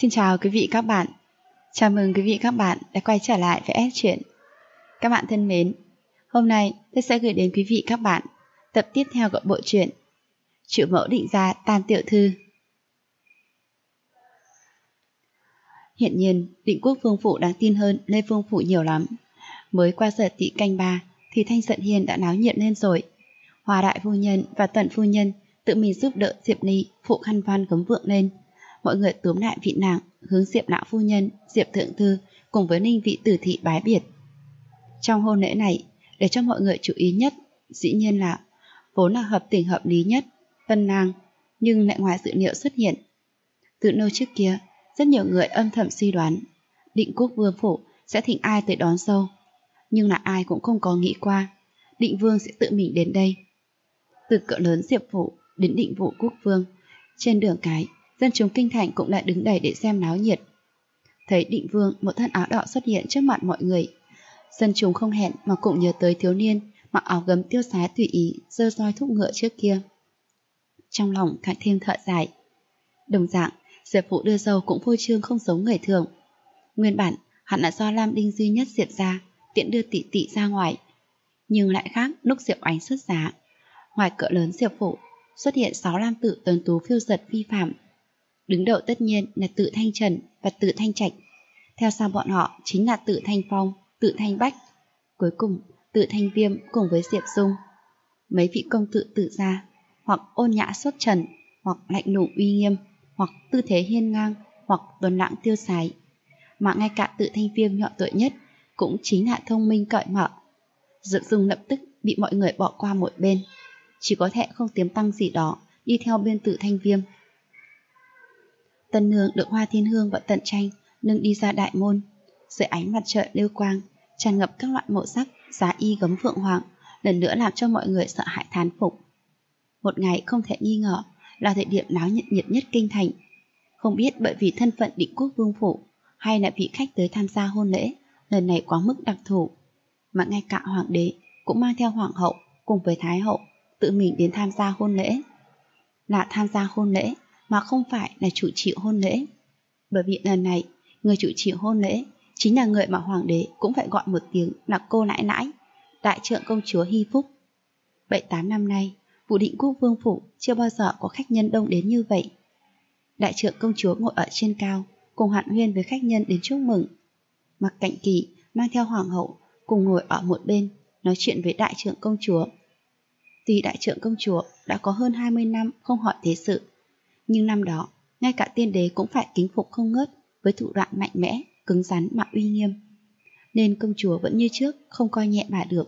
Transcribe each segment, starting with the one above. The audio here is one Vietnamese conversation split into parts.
Xin chào quý vị các bạn. Chào mừng quý vị các bạn đã quay trở lại với S Truyện. Các bạn thân mến, hôm nay tôi sẽ gửi đến quý vị các bạn tập tiếp theo của bộ truyện Triệu Mẫu Định Gia Tam Tiểu Thư. Hiện nhiên, Định Quốc Vương Phủ đáng tin hơn Lê Vương Phủ nhiều lắm. Mới qua giờ Tỵ canh 3 thì Thanh Sận Hiên đã náo nhiệt lên rồi. Hòa đại phu nhân và Tần phu nhân tự mình giúp đỡ Diệp Ly phụ khăn văn gấm vượng lên. Mọi người túm lại vị nàng, hướng Diệp lão phu nhân, Diệp thượng thư cùng với Ninh vị tử thị bái biệt. Trong hôn lễ này, để cho mọi người chú ý nhất, dĩ nhiên là vốn là hợp tình hợp lý nhất, tân nàng, nhưng lại ngoài dự liệu xuất hiện. Từ nơi trước kia, rất nhiều người âm thầm suy đoán Định Quốc Vương Phủ sẽ thỉnh ai tới đón dâu, nhưng là ai cũng không có nghĩ qua Định Vương sẽ tự mình đến đây. Từ cỡ lớn Diệp Phủ đến Định Vũ Quốc Vương, trên đường cái, dân chúng kinh thành cũng lại đứng đầy để xem náo nhiệt. Thấy Định Vương một thân áo đỏ xuất hiện trước mặt mọi người, dân chúng không hẹn mà cũng nhớ tới thiếu niên mặc áo gấm tiêu sái tùy ý giơ roi thúc ngựa trước kia. Trong lòng càng thêm thở dài. Đồng dạng, Diệp Phủ đưa dâu cũng phô trương không giống người thường. Nguyên bản hẳn là do Lam Đinh duy nhất Diệp ra tiện đưa tỷ tỷ ra ngoài, nhưng lại khác lúc Diệp Ánh xuất giá. Ngoài cỡ lớn Diệp Phủ xuất hiện 6 lam tử tuấn tú phiêu giật phi phạm. Đứng đầu tất nhiên là Tự Thanh Trần và Tự Thanh Trạch. Theo sau bọn họ chính là Tự Thanh Phong, Tự Thanh Bách. Cuối cùng Tự Thanh Viêm cùng với Diệp Dung. Mấy vị công tử tự gia, hoặc ôn nhã xuất trần, hoặc lạnh lùng uy nghiêm, hoặc tư thế hiên ngang, hoặc tuấn lãng tiêu sái. Mà ngay cả Tự Thanh Viêm nhỏ tuổi nhất cũng chính là thông minh cởi mở. Diệp Dung lập tức bị mọi người bỏ qua một bên, chỉ có thể không tiềm tăng gì đó đi theo bên Tự Thanh Viêm. Tân nương được Hoa Thiên Hương và Tận Tranh nâng đi ra đại môn, dưới ánh mặt trời lưu quang tràn ngập các loại màu sắc, giá y gấm phượng hoàng lần nữa làm cho mọi người sợ hãi thán phục. Một ngày không thể nghi ngờ là thời điểm náo nhiệt nhất kinh thành. Không biết bởi vì thân phận Định Quốc Vương Phủ hay là vị khách tới tham gia hôn lễ lần này quá mức đặc thù, mà ngay cả hoàng đế cũng mang theo hoàng hậu cùng với thái hậu tự mình đến tham gia hôn lễ. Là tham gia hôn lễ mà không phải là chủ trì hôn lễ, bởi vì lần này người chủ trì hôn lễ chính là người mà hoàng đế cũng phải gọi một tiếng là cô nãi nãi, đại trượng công chúa Hy Phúc. 7-8 năm nay, Phủ Định Quốc Vương Phủ chưa bao giờ có khách nhân đông đến như vậy. Đại trượng công chúa ngồi ở trên cao cùng hàn huyên với khách nhân đến chúc mừng. Mặc Cạnh Kỳ mang theo hoàng hậu cùng ngồi ở một bên nói chuyện với đại trượng công chúa. Tuy đại trượng công chúa đã có hơn 20 năm không hỏi thế sự, nhưng năm đó ngay cả tiên đế cũng phải kính phục không ngớt với thủ đoạn mạnh mẽ, cứng rắn mà uy nghiêm, nên công chúa vẫn như trước không coi nhẹ bà được.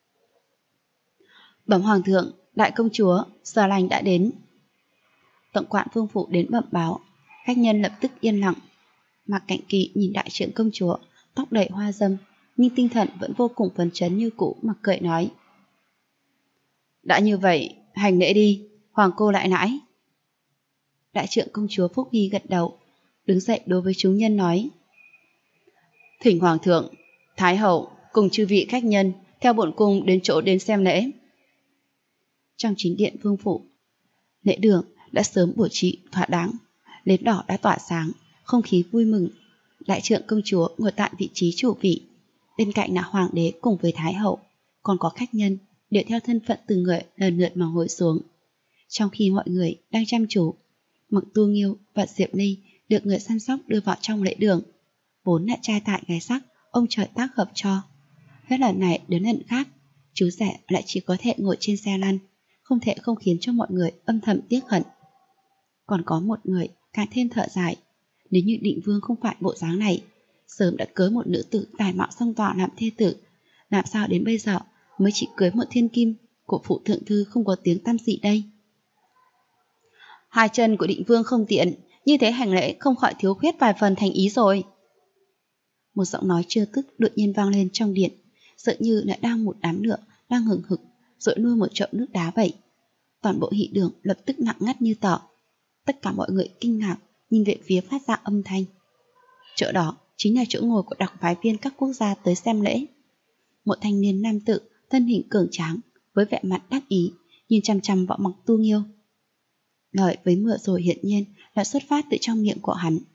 Bẩm hoàng thượng, đại công chúa giờ lành đã đến. Tổng quản Vương Phủ đến bẩm báo, khách nhân lập tức yên lặng. Mạc Cạnh Kỳ nhìn đại trượng công chúa, tóc đầy hoa dâm nhưng tinh thần vẫn vô cùng phấn chấn như cũ mà cười nói: đã như vậy, hành lễ đi, hoàng cô lại nãi. Đại trượng công chúa Phúc Hy gật đầu, đứng dậy đối với chúng nhân nói: thỉnh hoàng thượng, thái hậu cùng chư vị khách nhân theo bổn cung đến chỗ đến xem lễ. Trong chính điện Vương Phủ, lễ đường đã sớm bố trí thỏa đáng, nến đỏ đã tỏa sáng, không khí vui mừng. Đại trượng công chúa ngồi tại vị trí chủ vị, bên cạnh là hoàng đế cùng với thái hậu, còn có khách nhân đều theo thân phận từng người lần lượt mà ngồi xuống. Trong khi mọi người đang chăm chú, Mặc Tu Nghiêu và Diệp Ly được người săn sóc đưa vào trong lễ đường. Vốn là trai tại gái sắc, ông trời tác hợp cho. Hết lần này đến lần khác, chú rể lại chỉ có thể ngồi trên xe lăn, không thể không khiến cho mọi người âm thầm tiếc hận. Còn có một người càng thêm thở dài, nếu như Định Vương không phải bộ dáng này, sớm đã cưới một nữ tử tài mạo song tọa làm thê tử, làm sao đến bây giờ mới chỉ cưới một thiên kim của phụ thượng thư không có tiếng tăm gì đây. Hai chân của Định Vương không tiện, như thế hành lễ không khỏi thiếu khuyết vài phần thành ý rồi. Một giọng nói trêu tức đột nhiên vang lên trong điện, sợ như lại đang một đám lửa đang hừng hực rồi nuôi một chậu nước đá vậy. Toàn bộ hỷ đường lập tức lặng ngắt như tờ. Tất cả mọi người kinh ngạc nhìn về phía phát ra âm thanh. Chỗ đó chính là chỗ ngồi của đặc phái viên các quốc gia tới xem lễ. Một thanh niên nam tử thân hình cường tráng với vẻ mặt đắc ý nhìn chằm chằm vào Mặc Tu Nghiêu. Lời với mưa rồi hiển nhiên là xuất phát từ trong miệng của hắn.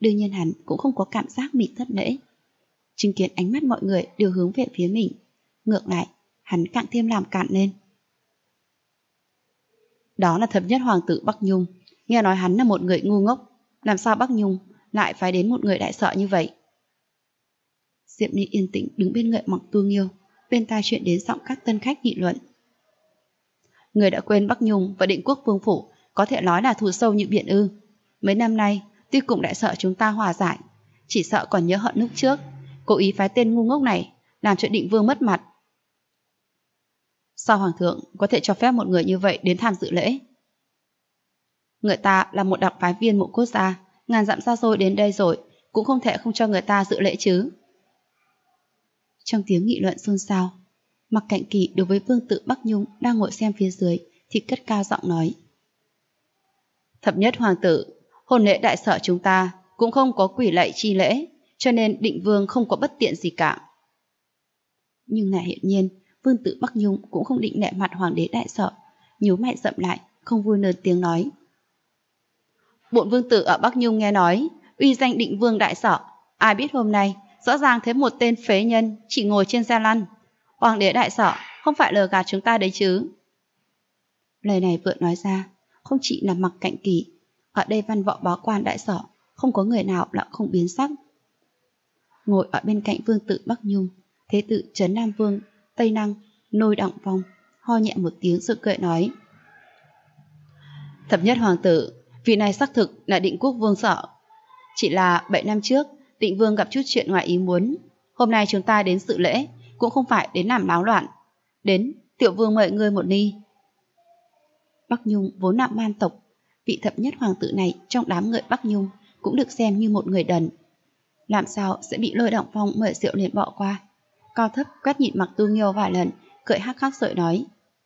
Đương nhiên hắn cũng không có cảm giác mình thất lễ. Chứng kiến ánh mắt mọi người đều hướng về phía mình, ngược lại, hắn càng thêm làm cạn lên. Đó là thập nhất hoàng tử Bắc Nhung, nghe nói hắn là một người ngu ngốc, làm sao Bắc Nhung lại phái đến một người đại sợ như vậy? Diệp Ly yên tĩnh đứng bên người Mặc Tu Nghiêu, bên tai chuyện đến giọng các tân khách nghị luận. Người đã quên Bắc Nhung và Định Quốc Vương phủ có thể nói là thù sâu như biển ư? Mấy năm nay, tuy cùng đại sợ chúng ta hòa giải, chỉ sợ còn nhớ hận lúc trước, cố ý phái tên ngu ngốc này làm cho Định Vương mất mặt. Sao Hoàng thượng có thể cho phép một người như vậy đến tham dự lễ? Người ta là một đặc phái viên mộ quốc gia, ngàn dặm xa xôi đến đây rồi, cũng không thể không cho người ta dự lễ chứ. Trong tiếng nghị luận xôn xao, Mặc Cạnh Kỳ đối với vương tử Bắc Nhung đang ngồi xem phía dưới thì cất cao giọng nói. Thập nhất hoàng tử, hôn lễ đại sở chúng ta cũng không có quỷ lạy chi lễ, cho nên Định Vương không có bất tiện gì cả. Nhưng là hiển nhiên, vương tử Bắc Nhung cũng không định nệ mặt hoàng đế đại sở, nhíu mày rậm lại, không vui lớn tiếng nói. Bổn vương tử ở Bắc Nhung nghe nói, uy danh Định Vương đại sở, ai biết hôm nay rõ ràng thấy một tên phế nhân chỉ ngồi trên xe lăn. Hoàng đế đại sở không phải lừa gạt chúng ta đấy chứ? Lời này vừa nói ra, không chỉ là Mặc Cạnh Kỳ, ở đây văn võ bá quan đại sở không có người nào là không biến sắc. Ngồi ở bên cạnh vương tử Bắc Nhung, thế tử Trấn Nam Vương Tây Năng Nôi Đặng Phong ho nhẹ một tiếng rồi cười nói. Thập nhất hoàng tử, vị này xác thực là Định Quốc Vương sở. Chỉ là 7 năm trước, Định Vương gặp chút chuyện ngoài ý muốn. Hôm nay chúng ta đến dự lễ, cũng không phải đến làm náo loạn. Đến, tiểu vương mời ngươi một ly. Bắc Nhung vốn là man tộc, vị thập nhất hoàng tử này trong đám người Bắc Nhung cũng được xem như một người đần. Làm sao sẽ bị Lôi Đặng Phong mời rượu liền bỏ qua? Cao thấp quét nhịn Mặc Tu Nghiêu vài lần, cười hắc hắc rồi nói.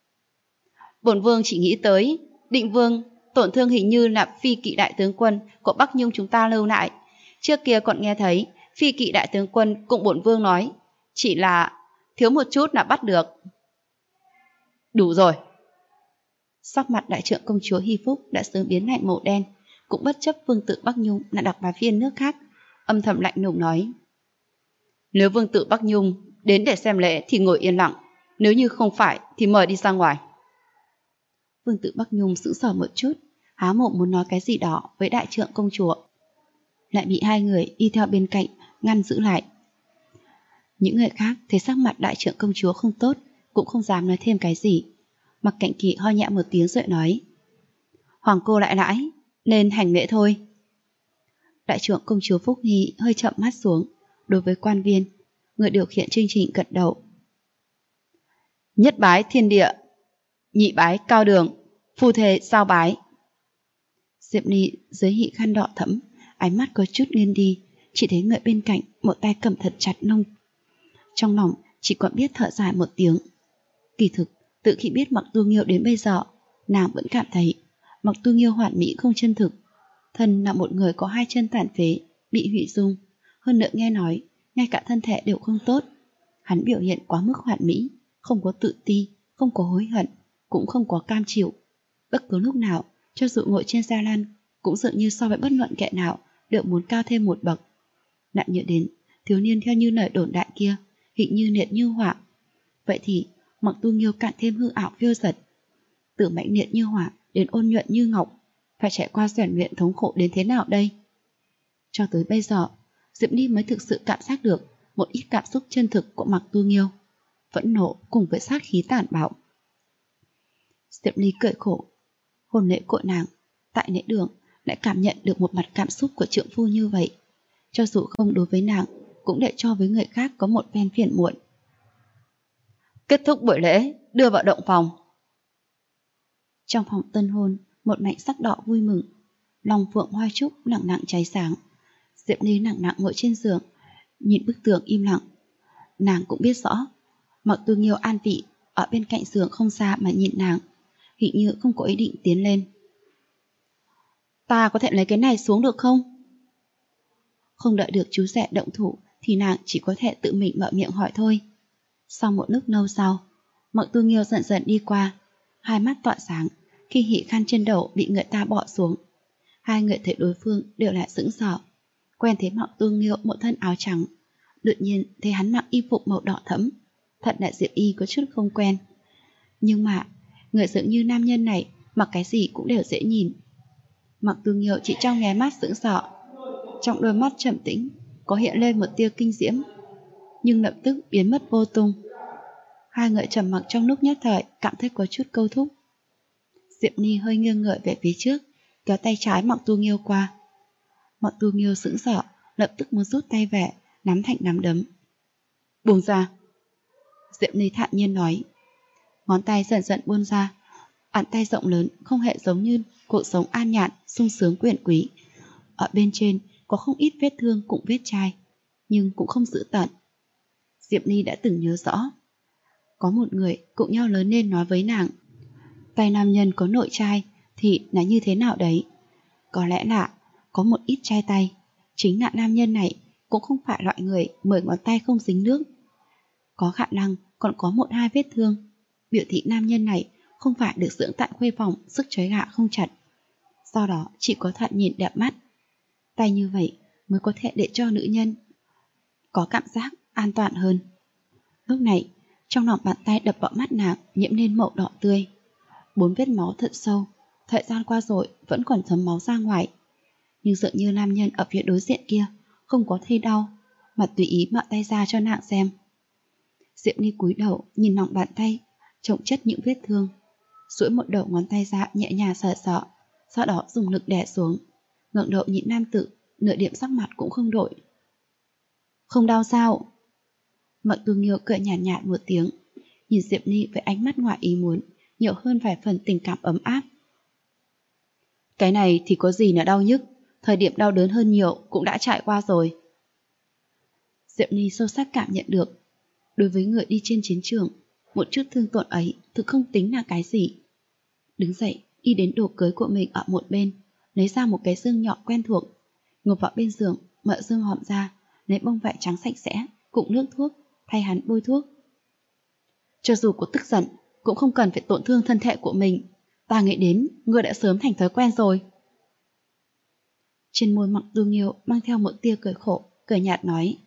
Bổn vương chỉ nghĩ tới, Định Vương tổn thương hình như là phi kỵ đại tướng quân của Bắc Nhung chúng ta lưu lại. Trước kia còn nghe thấy phi kỵ đại tướng quân cùng bổn vương nói, chỉ là thiếu một chút là bắt được. Đủ rồi. Sắc mặt đại trượng công chúa Hy Phúc đã sớm biến lại màu đen, cũng bất chấp vương tử Bắc Nhung là đặc phái viên nước khác, âm thầm lạnh lùng nói. Nếu vương tử Bắc Nhung đến để xem lễ thì ngồi yên lặng, nếu như không phải thì mời đi ra ngoài. Vương tử Bắc Nhung sững sờ một chút, há mồm muốn nói cái gì đó với đại trượng công chúa, lại bị hai người đi theo bên cạnh ngăn giữ lại. Những người khác thấy sắc mặt đại trượng công chúa không tốt, cũng không dám nói thêm cái gì. Mặc Cạnh Kỳ ho nhẹ một tiếng rồi nói. Hoàng cô lại lãi, nên hành lễ thôi. Đại trượng công chúa Phúc Hy hơi chậm mắt xuống, đối với quan viên, người điều khiển chương trình gật đầu. Nhất bái thiên địa, nhị bái cao đường, phu thê giao bái. Diệp Ly dưới hị khăn đỏ thẫm, ánh mắt có chút nghiêng đi, chỉ thấy người bên cạnh một tay cầm thật chặt nông. Trong lòng chỉ còn biết thở dài một tiếng. Kỳ thực, từ khi biết Mặc Tu Nghiêu đến bây giờ, nàng vẫn cảm thấy Mặc Tu Nghiêu hoàn mỹ không chân thực. Thân là một người có hai chân tàn phế, bị hủy dung, hơn nữa nghe nói ngay cả thân thể đều không tốt. Hắn biểu hiện quá mức hoàn mỹ, không có tự ti, không có hối hận, cũng không có cam chịu. Bất cứ lúc nào, cho dù ngồi trên xe lăn, cũng dường như so với bất luận kẻ nào đều muốn cao thêm một bậc. Lại nhớ đến thiếu niên theo như lời đồn đại kia, hình như liệt như hỏa. Vậy thì Mặc Tu Nghiêu càng thêm hư ảo phiêu dật. Từ mãnh liệt như hỏa đến ôn nhuận như ngọc, phải trải qua rèn luyện thống khổ đến thế nào đây? Cho tới bây giờ, Diệp Ly mới thực sự cảm giác được một ít cảm xúc chân thực của Mặc Tu Nghiêu, phẫn nộ cùng với sát khí tàn bạo. Diệp Ly cười khổ. Hôn lễ của nàng tại lễ đường lại cảm nhận được một mặt cảm xúc của trượng phu như vậy, cho dù không đối với nàng, cũng để cho với người khác có một phen phiền muộn. Kết thúc buổi lễ, đưa vào động phòng. Trong phòng tân hôn, một mảnh sắc đỏ vui mừng, lòng phượng hoa trúc lặng lặng cháy sáng. Diệp Ly nặng nặng ngồi trên giường, nhìn bức tường im lặng. Nàng cũng biết rõ, Mặc Tu Nghiêu an vị ở bên cạnh giường không xa mà nhìn nàng, hình như không có ý định tiến lên. Ta có thể lấy cái này xuống được không? Không đợi được chú rể động thủ thì nàng chỉ có thể tự mình mở miệng hỏi thôi. Sau một lúc lâu sau, Mặc Tu Nghiêu dần dần đi qua, hai mắt tỏa sáng khi hỉ khăn trên đầu bị người ta bỏ xuống. Hai người thấy đối phương đều lại sững sờ, quen thấy Mạc Tu Nghiêu một thân áo trắng, đột nhiên thấy hắn mặc y phục màu đỏ thẫm, thật là Diệp Y có chút không quen. Nhưng mà người dường như nam nhân này mặc cái gì cũng đều dễ nhìn. Mạc Tu Nghiêu chỉ trong nháy mắt sững sờ, trong đôi mắt trầm tĩnh có hiện lên một tia kinh diễm, nhưng lập tức biến mất vô tung. Hai người trầm mặc trong lúc nhất thời, cảm thấy có chút câu thúc. Diệp Ni hơi nghiêng người về phía trước, kéo tay trái Mạc Tu Nghiêu qua. Mạc Tu Nghiêu sững sờ, lập tức muốn rút tay về, nắm thành nắm đấm. Buông ra. Diệp Ni thản nhiên nói. Ngón tay dần dần buông ra, bàn tay rộng lớn không hề giống như cuộc sống an nhàn, sung sướng quyền quý. Ở bên trên có không ít vết thương cũng vết chai, nhưng cũng không dữ tợn. Diệp Ni đã từng nhớ rõ, có một người cùng nhau lớn lên nói với nàng, tay nam nhân có nội chai thì là như thế nào đấy. Có lẽ là có một ít chai tay, chính là nam nhân này cũng không phải loại người 10 ngón tay không dính nước. Có khả năng còn có 1-2 vết thương, biểu thị nam nhân này không phải được dưỡng tại khuê phòng sức trói gà không chặt, do đó chỉ có thoạt nhìn đẹp mắt. Tay như vậy mới có thể để cho nữ nhân có cảm giác an toàn hơn. Lúc này, trong lòng bàn tay đập vào mắt nàng nhiễm lên màu đỏ tươi. 4 vết máu thật sâu, thời gian qua rồi vẫn còn thấm máu ra ngoài. Nhưng dường như nam nhân ở phía đối diện kia không có thấy đau, mà tùy ý mở tay ra cho nàng xem. Diệp Ni cúi đầu nhìn lòng bàn tay, chồng chất những vết thương, duỗi một đầu ngón tay ra nhẹ nhàng sờ sọ, sau đó dùng lực đè xuống, ngẩng đầu nhìn nam tử, nửa điểm sắc mặt cũng không đổi. Không đau sao? Mạc Tu Nghiêu cười nhạt nhạt một tiếng, nhìn Diệp Ni với ánh mắt ngoài ý muốn, nhiều hơn vài phần tình cảm ấm áp. Cái này thì có gì là đau nhức, thời điểm đau đớn hơn nhiều cũng đã trải qua rồi. Diệp Ni sâu sắc cảm nhận được, đối với người đi trên chiến trường, một chút thương tổn ấy thực không tính là cái gì. Đứng dậy, đi đến đồ cưới của mình ở một bên, lấy ra một cái dương nhỏ quen thuộc, ngồi vào bên giường, mở dương hòm ra, lấy bông vải trắng sạch sẽ cùng nước thuốc thay hắn bôi thuốc. Cho dù có tức giận cũng không cần phải tổn thương thân thể của mình, ta nghĩ đến ngươi đã sớm thành thói quen rồi. Trên môi Mạc Tu Nghiêu mang theo một tia cười khổ, cười nhạt nói.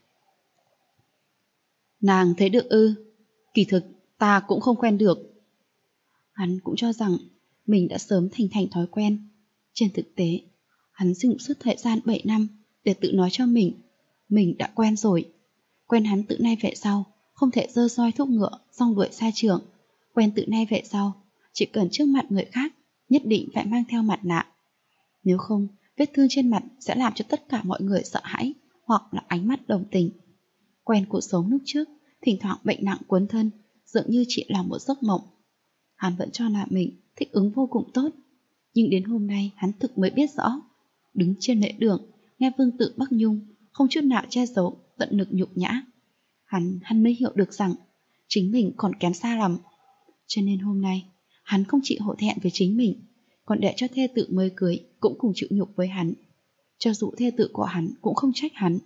Nàng thấy được ư? Kỳ thực ta cũng không quen được. Hắn cũng cho rằng mình đã sớm thành thói quen. Trên thực tế, hắn dùng suốt thời gian 7 năm để tự nói cho mình đã quen rồi. Quen hắn từ nay về sau không thể giơ roi thúc ngựa xong đuổi xa trường. Quen từ nay về sau chỉ cần trước mặt người khác nhất định phải mang theo mặt nạ. Nếu không, vết thương trên mặt sẽ làm cho tất cả mọi người sợ hãi hoặc là ánh mắt đồng tình. Quen cuộc sống lúc trước, thỉnh thoảng bệnh nặng cuốn thân, dường như chỉ là một giấc mộng. Hắn vẫn cho là mình thích ứng vô cùng tốt, nhưng đến hôm nay hắn thực mới biết rõ. Đứng trên lễ đường, nghe vương tử Bắc Nhung không chút nào che giấu tận lực nhục nhã, hắn mới hiểu được rằng chính mình còn kém xa lắm. Cho nên hôm nay hắn không chỉ hổ thẹn với chính mình, còn để cho thê tử mới cưới cũng cùng chịu nhục với hắn, cho dù thê tử của hắn cũng không trách hắn.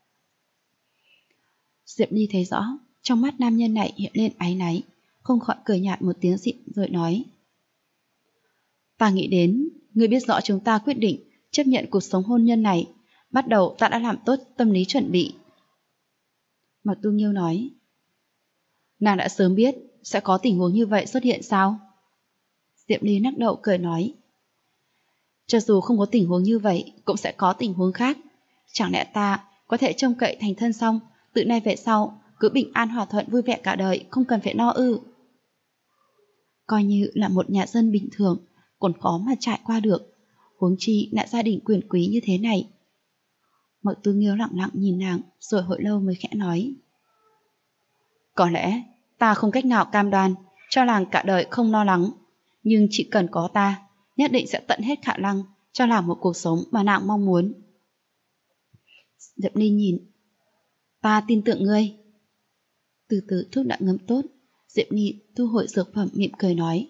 Diệp Ni thấy rõ trong mắt nam nhân này hiện lên áy náy, không khỏi cười nhạt một tiếng dịu rồi nói. Ta nghĩ đến, ngươi biết rõ chúng ta quyết định chấp nhận cuộc sống hôn nhân này, bắt đầu ta đã làm tốt tâm lý chuẩn bị. Mạc Tu Nghiêu nói. Nàng đã sớm biết sẽ có tình huống như vậy xuất hiện sao? Diệp Ni lắc đầu cười nói. Cho dù không có tình huống như vậy, cũng sẽ có tình huống khác. Chẳng lẽ ta có thể trông cậy thành thân xong, từ nay về sau cứ bình an hòa thuận vui vẻ cả đời, không cần phải lo ư? Coi như là một nhà dân bình thường còn khó mà trải qua được, huống chi là gia đình quyền quý như thế này. Mạc Tu Nghiêu lặng lặng nhìn nàng, rồi hồi lâu mới khẽ nói. Có lẽ ta không cách nào cam đoan cho nàng cả đời không lo lắng, nhưng chỉ cần có ta, nhất định sẽ tận hết khả năng cho nàng một cuộc sống mà nàng mong muốn. Diệp Ni nhìn. Ta tin tưởng ngươi. Từ từ thuốc đã ngấm tốt, Diệp Ni thu hồi dược phẩm mỉm cười nói.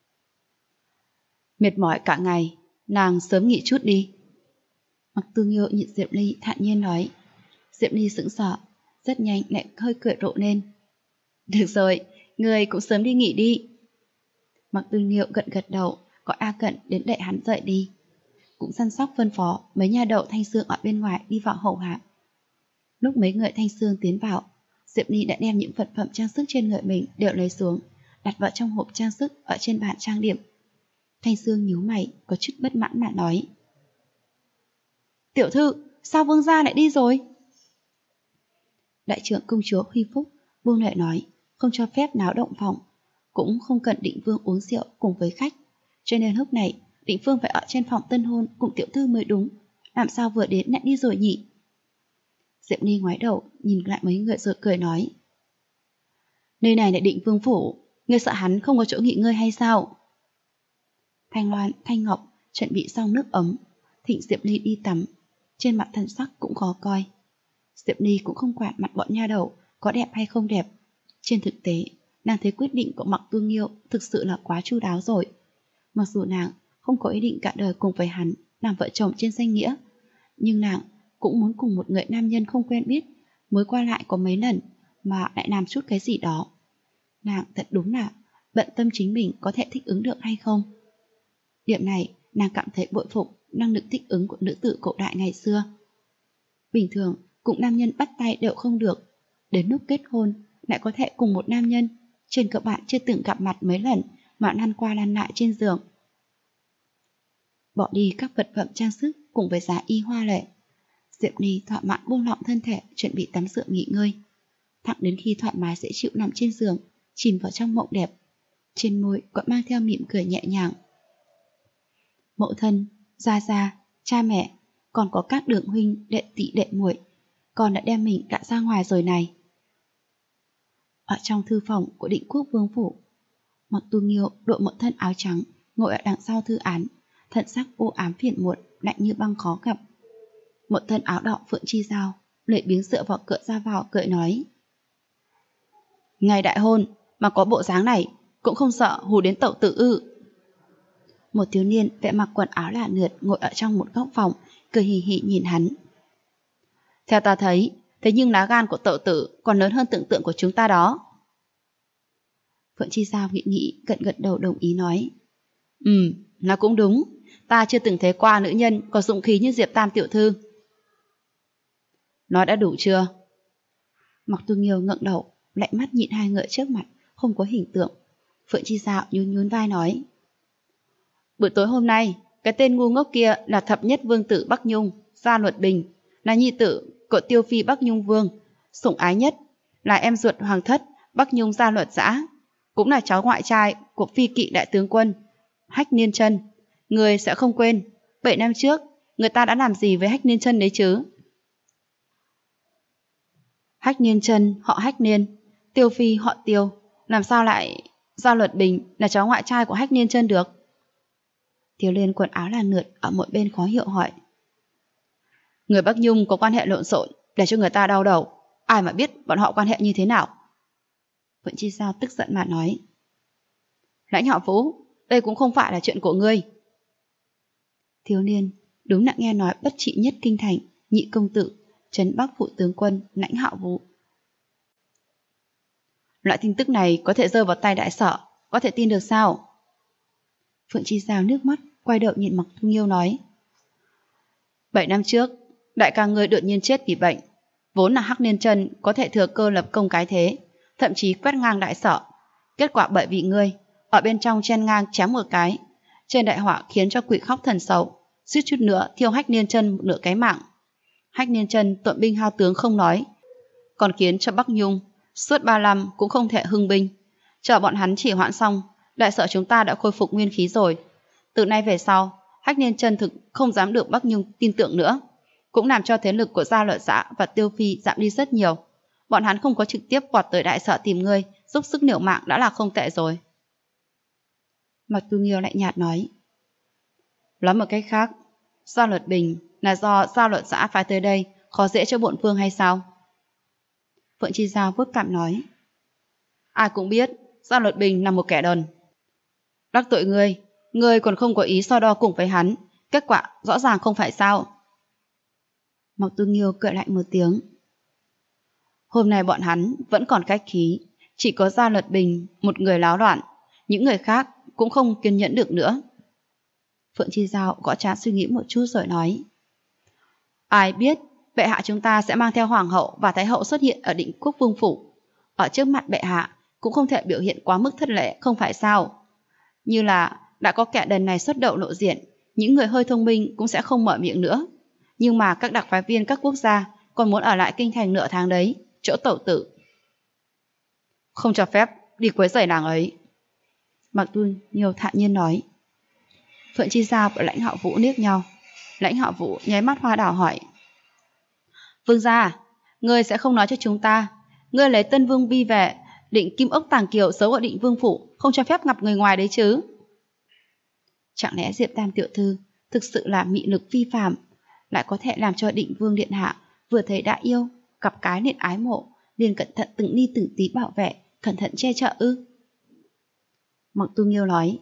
Mệt mỏi cả ngày, nàng sớm nghỉ chút đi. Mạc Tu Nghiêu nhìn Diệp Ni thản nhiên nói. Diệp Ni sững sờ, rất nhanh lại hơi cười rộ lên. Được rồi, ngươi cũng sớm đi nghỉ đi. Mạc Tu Nghiêu gật gật đầu, gọi A Cận đến đẩy hắn dậy đi. cũng săn sóc phân phó mấy nha đầu Thanh Sương ở bên ngoài đi vào hầu hạ. Lúc mấy người Thanh Sương tiến vào, Diệp Ni đã đem những vật phẩm trang sức trên người mình đều lấy xuống, đặt vào trong hộp trang sức ở trên bàn trang điểm. Thanh Sương nhíu mày, có chút bất mãn mà nói: Tiểu thư, sao vương gia lại đi rồi? Đại trưởng công chúa Huy Phúc buông lời nói, không cho phép náo động phòng, cũng không cần Định Vương uống rượu cùng với khách, cho nên lúc này Định Vương phải ở trên phòng tân hôn cùng tiểu thư mới đúng, làm sao vừa đến lại đi rồi nhỉ? Diệp Ni ngoái đầu nhìn lại mấy người rồi cười nói: Nơi này là Định Vương phủ, ngươi sợ hắn không có chỗ nghỉ ngơi hay sao? Thanh Loan, Thanh Ngọc chuẩn bị xong nước ấm, thỉnh Diệp Ni đi tắm, trên mặt thần sắc cũng khó coi. Diệp Ni cũng không quản mặt bọn nha đầu có đẹp hay không đẹp. Trên thực tế, nàng thấy quyết định của Mặc Tu Nghiêu thực sự là quá chu đáo rồi. Mặc dù nàng không có ý định cả đời cùng với hắn làm vợ chồng trên danh nghĩa, nhưng nàng cũng muốn cùng một người nam nhân không quen biết, mới qua lại có mấy lần mà lại làm chút cái gì đó. Nàng thật đúng là bận tâm chính mình có thể thích ứng được hay không. Điểm này nàng cảm thấy bội phục năng lực thích ứng của nữ tử cổ đại ngày xưa. Bình thường cùng nam nhân bắt tay đều không được, đến lúc kết hôn lại có thể cùng một nam nhân trên cơ bản chưa từng gặp mặt mấy lần mà lăn qua lăn lại trên giường. Bỏ đi các vật phẩm trang sức cùng với giá y hoa lệ, Diệp Ni thỏa mãn buông lỏng thân thể chuẩn bị tắm rửa nghỉ ngơi, thẳng đến khi thoải mái dễ chịu nằm trên giường, chìm vào trong mộng đẹp, trên môi còn mang theo mỉm cười nhẹ nhàng. Mẫu thân, gia gia, cha mẹ, còn có các đường huynh, đệ tỷ đệ muội, con đã đem mình cả ra ngoài rồi này. Ở trong thư phòng của Định Quốc Vương phủ, Mặc Tu Nghiêu đội một thân áo trắng ngồi ở đằng sau thư án, thần sắc u ám phiền muộn, lạnh như băng khó gặp. Một thân áo đỏ Phượng Chi Giao lười biếng dựa vào cửa ra vào cười nói: Ngày đại hôn mà có bộ dáng này, cũng không sợ hù đến tẩu tử ư? Một thiếu niên vẻ mặc quần áo lạ lượt ngồi ở trong một góc phòng, cười hì hì nhìn hắn. Theo ta thấy, thế nhưng lá gan của tẩu tử còn lớn hơn tưởng tượng của chúng ta đó. Phượng Chi Giao nghĩ nghĩ, gật đầu đồng ý nói: nó cũng đúng, ta chưa từng thấy qua nữ nhân có dũng khí như Diệp Tam tiểu thư. Nói đã đủ chưa? Mặc Tu Nghiêu ngẩng đầu, lạnh mắt nhìn hai người trước mặt, không có hình tượng. Phượng Chi Giao nhún nhún vai nói: Buổi tối hôm nay, cái tên ngu ngốc kia là thập nhất vương tử Bắc Nhung, Gia Luật Bình, là nhi tử của Tiêu Phi Bắc Nhung Vương, sủng ái nhất, là em ruột hoàng thất Bắc Nhung Gia Luật Dã, cũng là cháu ngoại trai của phi kỵ đại tướng quân Hách Niên Chân. Người sẽ không quên, 7 năm trước, người ta đã làm gì với Hách Niên Chân đấy chứ? Hách Niên Chân họ Hách Niên, Tiêu Phi họ Tiêu, làm sao lại Gia Luật Bình là cháu ngoại trai của Hách Niên Chân được? Thiếu niên quần áo là lượt ở một bên khó hiểu hỏi. Người Bắc Nhung có quan hệ lộn xộn để cho người ta đau đầu, ai mà biết bọn họ quan hệ như thế nào? Phượng Chi Giao tức giận mà nói. Lãnh Họ Vũ, đây cũng không phải là chuyện của ngươi. Thiếu niên đúng là nghe nói bất trị nhất kinh thành, nhị công tử, trấn Bắc phụ tướng quân Lãnh Họ Vũ. Loại tin tức này có thể rơi vào tay đại sở, có thể tin được sao? Phượng Chi Giao nước mắt quay đầu nhìn Mặc Tu Nghiêu nói. 7 năm trước, đại ca ngươi đột nhiên chết vì bệnh, vốn là Hắc Niên Chân có thể thừa cơ lập công cái thế, thậm chí quét ngang đại sở. Kết quả bởi vì ngươi ở bên trong chen ngang chém một cái, trên đại họa khiến cho quỷ khóc thần sầu, suýt chút nữa thiêu Hách Niên Chân một nửa cái mạng. Hách Niên Chân tuộm binh hao tướng không nói, còn khiến cho Bắc Nhung suốt 3 năm cũng không thể hưng binh. Chờ bọn hắn chỉ hoãn xong, đại sở chúng ta đã khôi phục nguyên khí rồi. Từ nay về sau, Hách Niên Chân thực không dám được Bắc Nhung tin tưởng nữa, cũng làm cho thế lực của Gia Luật Dã và Tiêu Phi giảm đi rất nhiều. Bọn hắn không có trực tiếp quạt tới đại sở tìm ngươi, giúp sức liều mạng đã là không tệ rồi. Mặc Tu Nghiêu lạnh nhạt nói. Nói một cách khác, Gia Luật Bình là do Gia Luật Dã phái tới đây, khó dễ cho bổn vương hay sao? Phượng Chi Giao vuốt cằm nói. Ai cũng biết Gia Luật Bình là một kẻ đần. Đắc tội ngươi còn không có ý so đo cùng với hắn, kết quả rõ ràng không phải sao? Mặc Tu Nghiêu cười lạnh một tiếng. Hôm nay bọn hắn vẫn còn cách khí, chỉ có Gia Luật Bình một người láo loạn, những người khác cũng không kiên nhẫn được nữa. Phượng Chi Giao gõ trán suy nghĩ một chút rồi nói. Ai biết, bệ hạ chúng ta sẽ mang theo hoàng hậu và thái hậu xuất hiện ở Định Quốc Vương phủ. Ở trước mặt bệ hạ cũng không thể biểu hiện quá mức thất lễ, không phải sao? Như là đã có kẻ đần này xuất đậu lộ diện, những người hơi thông minh cũng sẽ không mở miệng nữa. Nhưng mà các đặc phái viên các quốc gia còn muốn ở lại kinh thành nửa tháng đấy, chỗ tẩu tử. Không cho phép đi quấy rầy nàng ấy. Mạc Tu Nghiêu thản nhiên nói. Phượng Chi Giao và Lãnh Hạo Vũ liếc nhau. Lãnh Hạo Vũ nháy mắt hoa đảo hỏi. Vương gia, ngươi sẽ không nói cho chúng ta, ngươi lấy Tân Vương Vi về, định Kim Ốc Tàng Kiều giấu ở Định Vương phủ, không cho phép gặp người ngoài đấy chứ? Chẳng lẽ Diệp Tam tiểu thư thực sự là mị lực phi phàm, lại có thể làm cho Định Vương điện hạ vừa thấy đã yêu, gặp cái nên ái mộ, liền cẩn thận từng ly từng tí bảo vệ, cẩn thận che chở ư? Mạc Tu Nghiêu nói.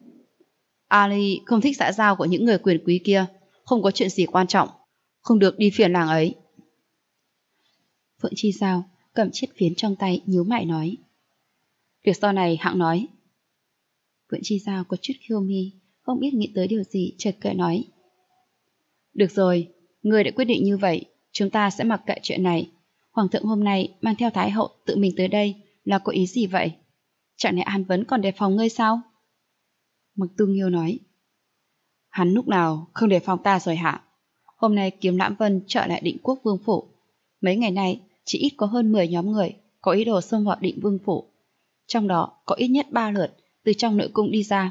Ali không thích xã giao của những người quyền quý kia, không có chuyện gì quan trọng, không được đi phiền làng ấy. Phượng Chi Giao cầm chiếc phiến trong tay nhíu mày nói. Việc sau này hạng nói. Phượng Chi Giao có chút khiêu mi, không biết nghĩ tới điều gì, chợt cười nói. Được rồi, ngươi đã quyết định như vậy, chúng ta sẽ mặc kệ chuyện này. Hoàng thượng hôm nay mang theo thái hậu tự mình tới đây là có ý gì vậy? Chẳng lẽ hắn vẫn còn đề phòng ngươi sao? Mạc Tu Nghiêu nói. Hắn lúc nào không đề phòng ta rồi hả? Hôm nay Kiếm Lãm Vân trở lại Định Quốc Vương phủ. Mấy ngày nay chỉ ít có hơn 10 nhóm người có ý đồ xông vào Định Vương phủ. Trong đó có ít nhất 3 lượt từ trong nội cung đi ra.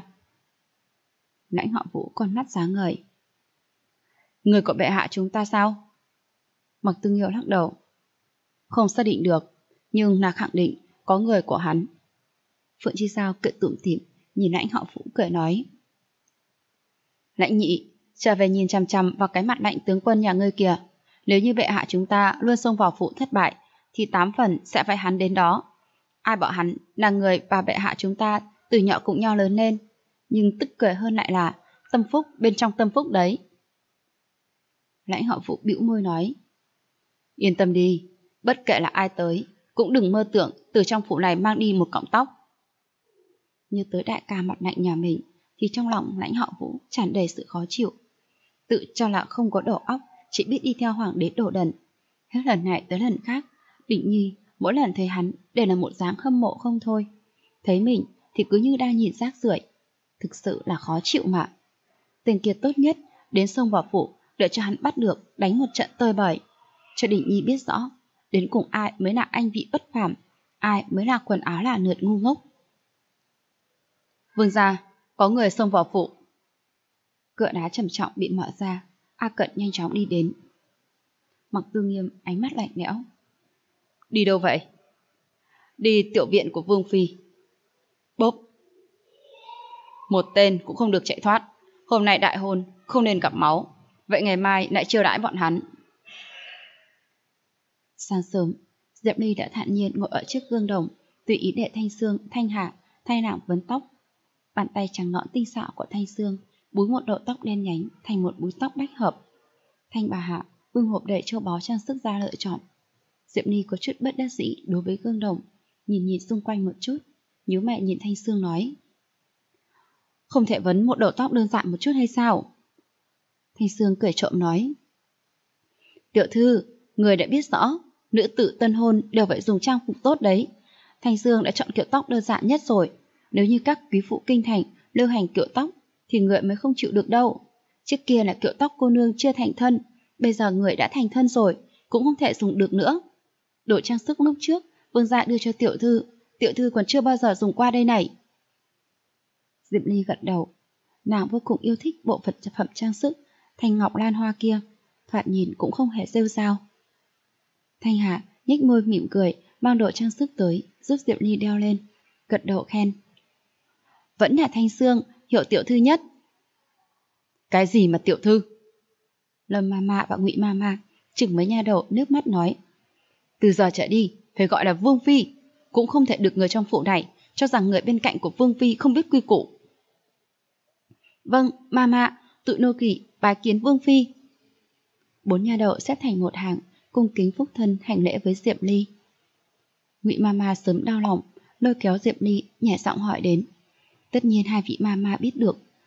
Lãnh Họ Vũ con mắt sáng ngời. Người của bệ hạ chúng ta sao? Mạc Tu Nghiêu lắc đầu. Không xác định được, nhưng là khẳng định có người của hắn. Phượng Chi Giao cười tủm tỉm nhìn Lãnh Họ Vũ cười nói. Lãnh nhị, trở về nhìn chằm chằm vào cái mặt lạnh tướng quân nhà ngươi kìa. Nếu như bệ hạ chúng ta luôn xông vào phủ thất bại, thì 8 phần sẽ phải hắn đến đó. Ai bảo hắn là người và bệ hạ chúng ta từ nhỏ cùng nhau lớn lên. Nhưng tức cười hơn lại là tâm phúc bên trong tâm phúc đấy. Lãnh Họ Vũ bĩu môi nói. Yên tâm đi, bất kể là ai tới, cũng đừng mơ tưởng từ trong phủ này mang đi một cọng tóc. Như tới đại ca mặt lạnh nhà mình, thì trong lòng Lãnh Họ Vũ tràn đầy sự khó chịu. Tự cho là không có đầu óc, chỉ biết đi theo hoàng đế đổ đần. Hết lần này tới lần khác, Định Nhi mỗi lần thấy hắn đều là một dáng hâm mộ không thôi. Thấy mình thì cứ như đang nhìn rác rưởi. Thực sự là khó chịu mà. Tên kia tốt nhất đến xông vào phủ để cho hắn bắt được, đánh một trận tơi bời, cho Định Nhi biết rõ đến cùng ai mới là anh vị bất phàm, ai mới là quần áo là lượt ngu ngốc. Vương gia, có người xông vào phủ. Cửa đá trầm trọng bị mở ra. A Cận nhanh chóng đi đến. Mạc Tu Nghiêm ánh mắt lạnh lẽo. Đi đâu vậy? Đi tiểu viện của Vương phi. Bốp. Một tên cũng không được chạy thoát. Hôm nay đại hôn, không nên gặp máu. Vậy ngày mai lại chiêu đãi bọn hắn. Sáng sớm, Diệp Ly đã thản nhiên ngồi ở trước gương đồng, tùy ý để Thanh Sương, Thanh Hạ thay nàng vấn tóc. Bàn tay trắng nõn tinh xảo của Thanh Sương búi một độ tóc đen nhánh thành một búi tóc bách hợp. Thanh bà Hạ bưng hộp đầy châu báu trang sức ra lựa chọn. Diệp Ly có chút bất đắc dĩ đối với gương đồng, nhìn xung quanh một chút, nhíu mày nhìn Thanh Sương nói. Không thể vấn một đầu tóc đơn giản một chút hay sao? Thanh Sương cười trộm nói. Tiểu thư, người đã biết rõ, nữ tử tân hôn đều phải dùng trang phục tốt đấy. Thanh Sương đã chọn kiểu tóc đơn giản nhất rồi. Nếu như các quý phụ kinh thành lưu hành kiểu tóc thì người mới không chịu được đâu. Trước kia là kiểu tóc cô nương chưa thành thân, bây giờ người đã thành thân rồi, cũng không thể dùng được nữa. Đồ trang sức lúc trước vương gia đưa cho tiểu thư còn chưa bao giờ dùng qua đây này. Diệp Ly gật đầu. Nàng vô cùng yêu thích bộ phận phẩm trang sức thanh ngọc lan hoa kia, thoạt nhìn cũng không hề rêu rao. Thanh Hà nhếch môi mỉm cười, mang đồ trang sức tới giúp Diệp Ly đeo lên, gật đầu khen. Vẫn là Thanh Sương, hiệu tiểu thư nhất. Cái gì mà tiểu thư? Lâm Mama và Ngụy Mama chừng mấy nha đầu nước mắt nói. Từ giờ trở đi phải gọi là Vương phi, cũng không thể được người trong phủ này cho rằng người bên cạnh của Vương phi không biết quy củ. Vâng, Mama, tụi nô kỵ bái kiến Vương phi. 4 nha đầu xếp thành một hàng, cung kính phúc thân hành lễ với Diệp Ly. Ngụy Mama sớm đau lòng, lôi kéo Diệp Ly nhẹ giọng hỏi đến. Tất nhiên hai vị Mama biết được,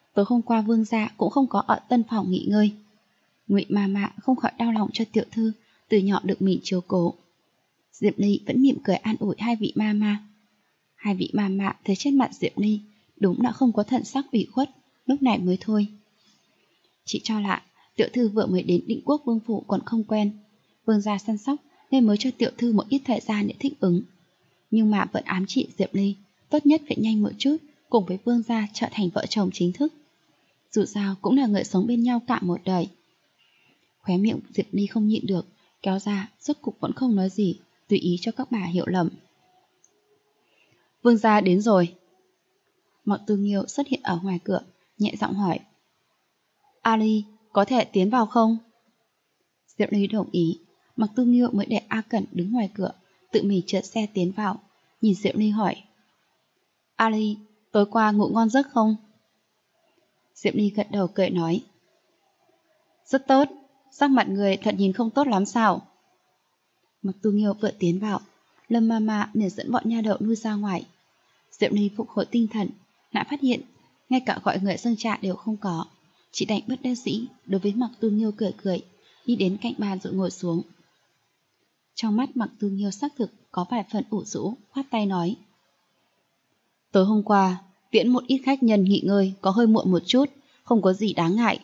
Tối hôm qua Vương gia cũng không có ở tân phòng nghỉ ngơi. Ngụy Mama không khỏi đau lòng cho tiểu thư từ nhỏ được mình chiếu cố. Diệp Ly vẫn mỉm cười an ủi hai vị Mama. Hai vị Mama thấy trên mặt Diệp Ly đúng là không có thần sắc ủy khuất, lúc này mới thôi. Chị cho lạ, tiểu thư vừa mới đến Định Quốc Vương phủ còn không quen. Vương gia săn sóc nên mới cho tiểu thư một ít thời gian để thích ứng. Nhưng mà vẫn ám chị Diệp Ly tốt nhất phải nhanh một chút, cùng với Vương gia trở thành vợ chồng chính thức. Dù sao cũng là người sống bên nhau cả một đời. Khóe miệng Diệp Ly không nhịn được, kéo ra, rốt cục vẫn không nói gì, tùy ý cho các bà hiểu lầm. Vương gia đến rồi. Mạc Tư Nghiêu xuất hiện ở ngoài cửa, nhẹ giọng hỏi. Ali, có thể tiến vào không? Diệp Ly đồng ý. Mạc Tư Nghiêu mới để A Cẩn đứng ngoài cửa, tự mình trượt xe tiến vào, nhìn Diệp Ly hỏi. Ali, tối qua ngủ ngon giấc không? Diệp Ly gật đầu cười nói. Rất tốt, sắc mặt người thật nhìn không tốt lắm sao? Mạc Tư Nghiêu vừa tiến vào, Lâm Mama liền dẫn bọn nha đầu nuôi ra ngoài. Diệp Ly phục hồi tinh thần, lại phát hiện ngay cả gọi người dâng trà đều không có. Chỉ đành bất đắc dĩ đối với Mạc Tư Nghiêu cười cười, đi đến cạnh bàn rồi ngồi xuống. Trong mắt Mạc Tư Nghiêu xác thực có vài phần ủ rũ, khoát tay nói. Tối hôm qua, tiễn một ít khách nhân nghỉ ngơi có hơi muộn một chút, không có gì đáng ngại.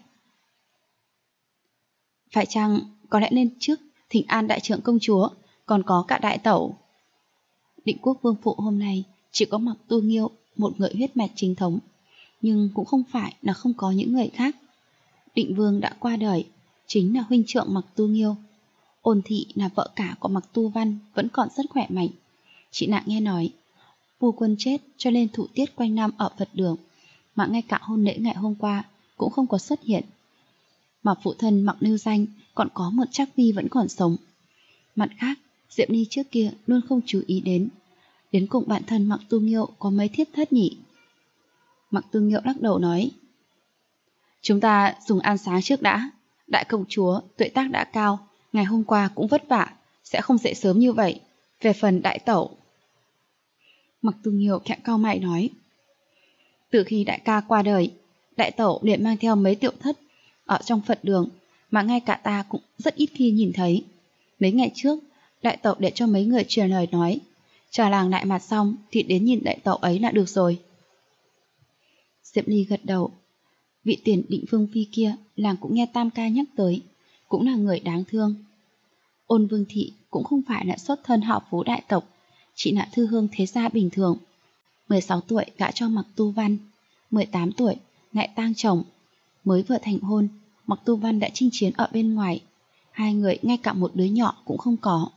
Phải chăng có lẽ nên trước thỉnh an đại trưởng công chúa, còn có cả đại tẩu. Định Quốc Vương phủ hôm nay chỉ có Mạc Tư Nghiêu một người huyết mạch chính thống, nhưng cũng không phải là không có những người khác. Định Vương đã qua đời, chính là huynh trưởng Mạc Tư Nghiêu. Ôn thị là vợ cả của Mạc Tu Văn vẫn còn rất khỏe mạnh. Chị nạ nghe nói vua quân chết cho nên thủ tiết quanh năm ở Phật đường, mà ngay cả hôn lễ ngày hôm qua cũng không có xuất hiện. Mà phụ thân Mạc Lưu Danh còn có một Trác Vi vẫn còn sống. Mặt khác, Diệp Ly trước kia luôn không chú ý đến cùng bản thân Mạc Tu Nghiêu có mấy thiếp thất nhỉ? Mạc Tu Nghiêu lắc đầu nói. Chúng ta dùng ăn sáng trước đã. Đại công chúa tuổi tác đã cao, ngày hôm qua cũng vất vả, sẽ không dậy sớm như vậy. Về phần đại tẩu. Mạc Tu Nghiêu khẽ cau mày nói. Từ khi đại ca qua đời, đại tẩu liền mang theo mấy tiểu thất ở trong Phật đường, mà ngay cả ta cũng rất ít khi nhìn thấy. Mấy ngày trước, đại tẩu để cho mấy người truyền lời nói, chờ làng đại mặt xong thì đến nhìn đại tẩu ấy là được rồi. Diệp Ly gật đầu. Vị tiền Định Vương phi kia làng cũng nghe Tam ca nhắc tới, cũng là người đáng thương. Ôn Vương thị cũng không phải là xuất thân họ Phú đại tộc, chỉ là thư hương thế gia bình thường. 16 tuổi gả cho Mạc Tu Văn, 18 tuổi lại tang chồng. Mới vừa thành hôn, Mạc Tu Văn đã chinh chiến ở bên ngoài, hai người ngay cả một đứa nhỏ cũng không có.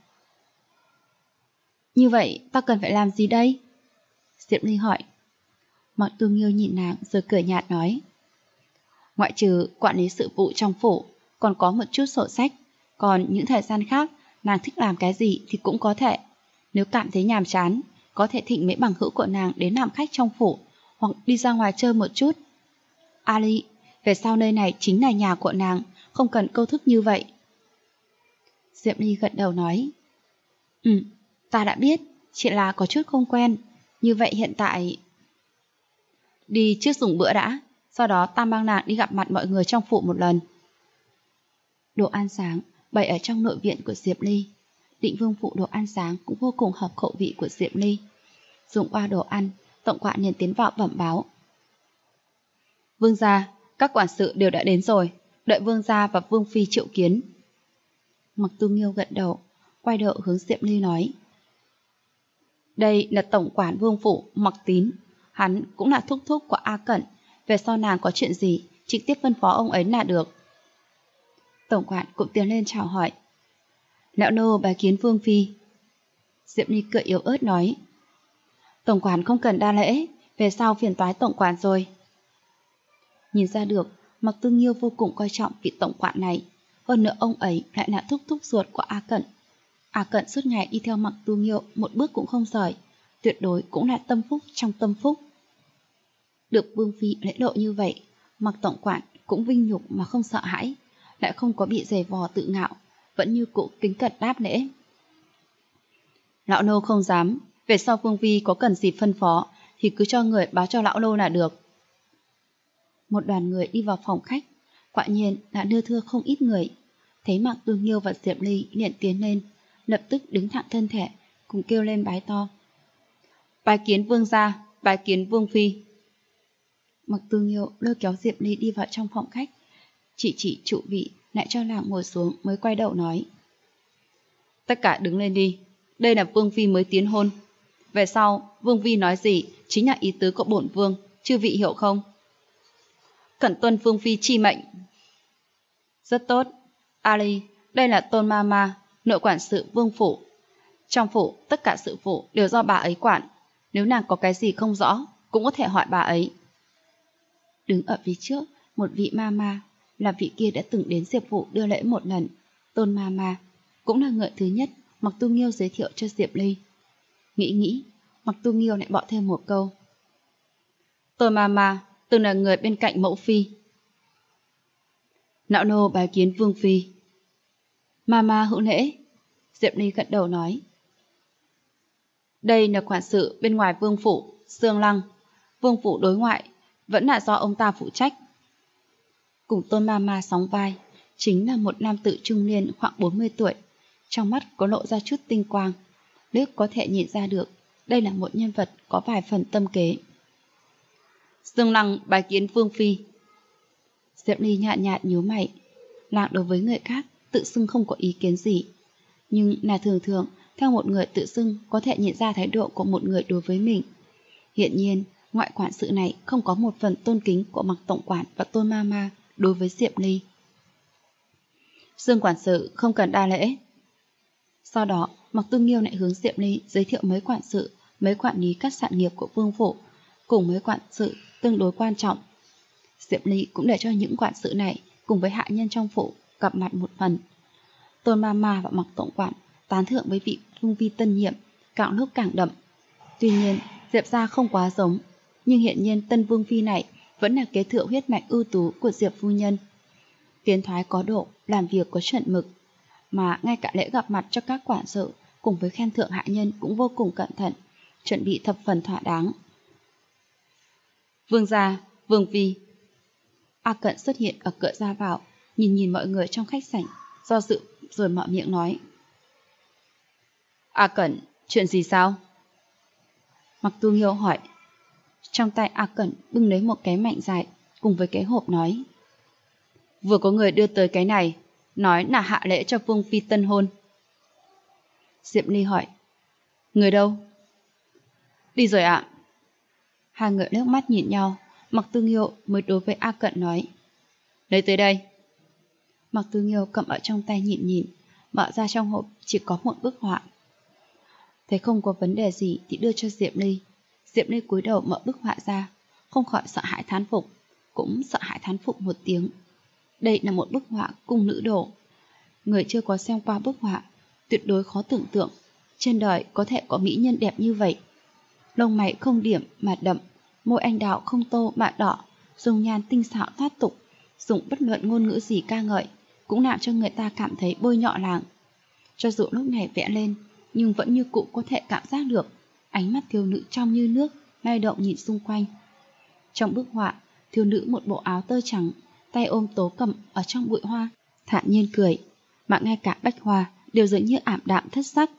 Như vậy ta cần phải làm gì đây? Diệp Ly hỏi. Mạc Tu Nghiêu nhìn nàng rồi cười nhạt nói. Ngoại trừ quản lý sự vụ trong phủ, còn có một chút sổ sách, còn những thời gian khác nàng thích làm cái gì thì cũng có thể. Nếu cảm thấy nhàm chán, có thể thỉnh mấy bằng hữu của nàng đến làm khách trong phủ, hoặc đi ra ngoài chơi một chút. Ali, về sau nơi này chính là nhà của nàng, không cần câu thức như vậy. Diệp Ly gật đầu nói. Ta đã biết, chỉ là có chút không quen. Như vậy hiện tại... Đi trước dùng bữa đã, sau đó ta mang nàng đi gặp mặt mọi người trong phủ một lần. Đồ ăn sáng bày ở trong nội viện của Diệp Ly. Định Vương phủ đồ ăn sáng cũng vô cùng hợp khẩu vị của Diệp Ly. Dùng qua đồ ăn, tổng quản liền tiến vào bẩm báo. Vương gia, các quản sự đều đã đến rồi, đợi vương gia và vương phi triệu kiến. Mạc Tu Nghiêu gật đầu, quay đầu hướng Diệp Ly nói. Đây là tổng quản vương phủ Mạc Tín, hắn cũng là thúc thúc của A Cẩn, về sau nàng có chuyện gì, trực tiếp phân phó ông ấy là được. Tổng quản cũng tiến lên chào hỏi. Lão nô bái kiến vương phi. Diệp Ly cười yếu ớt nói. Tổng quản không cần đa lễ, về sau phiền toái tổng quản rồi. Nhìn ra được, Mạc Tu Nghiêu vô cùng coi trọng vị tổng quản này, hơn nữa ông ấy lại là thúc thúc ruột của A Cẩn. A Cẩn suốt ngày đi theo Mạc Tu Nghiêu một bước cũng không rời, tuyệt đối cũng là tâm phúc trong tâm phúc. Được vương phi lễ độ như vậy, Mạc tổng quản cũng vinh nhục mà không sợ hãi, lại không có bị giày vò tự ngạo, vẫn như cũ kính cẩn đáp lễ. Lão nô không dám, về sau vương phi có cần gì phân phó thì cứ cho người báo cho lão nô là được. Một đoàn người đi vào phòng khách, quả nhiên là đưa thưa không ít người. Thấy Mạc Tu Nghiêu và Diệp Ly liền tiến lên, lập tức đứng thẳng thân thể, cùng kêu lên bái to. Bái kiến vương gia, bái kiến vương phi. Mạc Tu Nghiêu lôi kéo Diệp Ly đi vào trong phòng khách, chỉ trụ vị, lại cho nàng ngồi xuống mới quay đầu nói. Tất cả đứng lên đi, đây là vương phi mới tiến hôn. Về sau, vương phi nói gì chính là ý tứ của bổn vương, chư vị hiểu không? Cẩn tuân vương phi chi mệnh. Rất tốt. Ali, đây là Tôn Mama, nội quản sự vương phủ. Trong phủ, tất cả sự vụ đều do bà ấy quản. Nếu nàng có cái gì không rõ, cũng có thể hỏi bà ấy. Đứng ở phía trước, một vị Mama, là vị kia đã từng đến Diệp phủ đưa lễ một lần. Tôn Mama, cũng là người thứ nhất Mạc Tu Nghiêu giới thiệu cho Diệp Ly. Nghĩ, Mạc Tu Nghiêu lại bỏ thêm một câu. Tôn Mama từng là người bên cạnh mẫu phi. Nạo nô bái kiến vương phi. Mama hữu lễ. Diệp Ly gật đầu nói. Đây là quản sự bên ngoài vương phủ, Dương Lăng. Vương phủ đối ngoại vẫn là do ông ta phụ trách. Cùng Tôn Mama sóng vai, chính là một nam tử trung niên khoảng 40 tuổi. Trong mắt có lộ ra chút tinh quang. Liếc có thể nhìn ra được, đây là một nhân vật có vài phần tâm kế. Dương Lăng bái kiến vương phi. Diệp Ly nhạt nhạt nhíu mày. Nàng đối với người khác tự xưng không có ý kiến gì, nhưng là thường theo một người tự xưng có thể nhận ra thái độ của một người đối với mình. Hiện nhiên, ngoại quản sự này không có một phần tôn kính của Mạc tổng quản và Tôn Mama đối với Diệp Ly. Dương quản sự không cần đa lễ. Sau đó, Mạc Tu Nghiêu lại hướng Diệp Ly giới thiệu mấy quản sự, mấy quản lý các sản nghiệp của vương phủ, cùng mấy quản sự tương đối quan trọng. Diệp Ly cũng để cho những quản sự này cùng với hạ nhân trong phủ gặp mặt một phần. Tôn Mama và Mạc tổng quản tán thưởng với vị vương phi tân nhiệm càng lúc càng đậm. Tuy nhiên, Diệp gia không quá giống, nhưng hiện nhiên tân vương phi này vẫn là kế thừa huyết mạch ưu tú của Diệp phu nhân. Tiến thoái có độ, làm việc có chuẩn mực, mà ngay cả lễ gặp mặt cho các quản sự cùng với khen thưởng hạ nhân cũng vô cùng cẩn thận, chuẩn bị thập phần thỏa đáng. Vương gia, vương phi. A Cận xuất hiện ở cửa ra vào, nhìn mọi người trong khách sảnh, do dự rồi mở miệng nói. A Cận, chuyện gì sao? Mạc Tu Nghiêu hỏi. Trong tay A Cận bưng lấy một cái mạnh dài cùng với cái hộp nói. Vừa có người đưa tới cái này, nói là hạ lễ cho vương phi tân hôn. Diệp Ly hỏi. Người đâu? Đi rồi ạ. Hai người liếc mắt nhìn nhau, Mạc Tu Nghiêu mới đối với A Cận nói. Lấy tới đây. Mạc Tu Nghiêu cầm ở trong tay nhìn, mở ra trong hộp chỉ có một bức họa. Thấy không có vấn đề gì thì đưa cho Diệp Ly. Diệp Ly cúi đầu mở bức họa ra, không khỏi sợ hãi thán phục, cũng sợ hãi thán phục một tiếng. Đây là một bức họa cung nữ đồ. Người chưa có xem qua bức họa, tuyệt đối khó tưởng tượng trên đời có thể có mỹ nhân đẹp như vậy. Lông mày không điểm mà đậm, môi anh đào không tô mà đỏ, dung nhan tinh xảo thoát tục, dùng bất luận ngôn ngữ gì ca ngợi cũng làm cho người ta cảm thấy bôi nhọ nàng. Cho dù lúc này vẽ lên, nhưng vẫn như cũ có thể cảm giác được ánh mắt thiếu nữ trong như nước, lay động nhìn xung quanh. Trong bức họa, thiếu nữ một bộ áo tơ trắng, tay ôm tố cầm ở trong bụi hoa, thản nhiên cười, mà ngay cả bách hoa đều dường như ảm đạm thất sắc.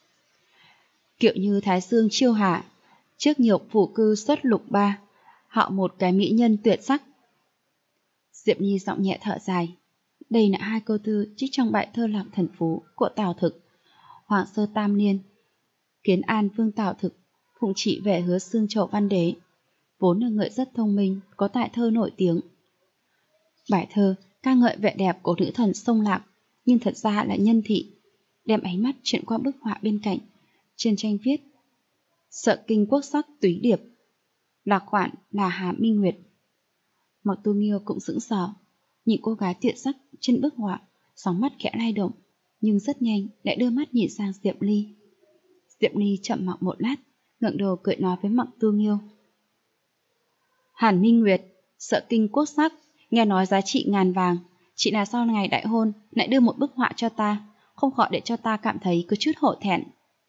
Kiệu như thái dương chiêu hạ, trước nhục phủ cư xuất lục ba, họ một cái mỹ nhân tuyệt sắc. Diệp Nhi giọng nhẹ thở dài. Đây là hai câu thơ trích trong bài thơ Lạc Thần Phú của Tào Thực. Hoàng sơ tam niên, Kiến An vương Tào Thực phụng trị về Hứa Xương Chầu Văn Đế, vốn là người rất thông minh, có tài thơ nổi tiếng. Bài thơ ca ngợi vẻ đẹp của nữ thần sông Lạc, nhưng thật ra là nhân thị, đem ánh mắt chuyển qua bức họa bên cạnh. Trên tranh viết: Sợ kinh quốc sắc túy điệp, lạc khoản là Hà Minh Nguyệt. Mạc Tu Nghiêu cũng sững sờ, nhìn cô gái tuyệt sắc trên bức họa, sóng mắt khẽ lay động, nhưng rất nhanh lại đưa mắt nhìn sang Diệp Ly. Diệp Ly chậm mặc một lát, ngẩng đầu cười nói với Mạc Tu Nghiêu. Hàn Minh Nguyệt, sợ kinh quốc sắc, nghe nói giá trị ngàn vàng, chỉ là sau ngày đại hôn lại đưa một bức họa cho ta, không khỏi để cho ta cảm thấy có chút hổ thẹn.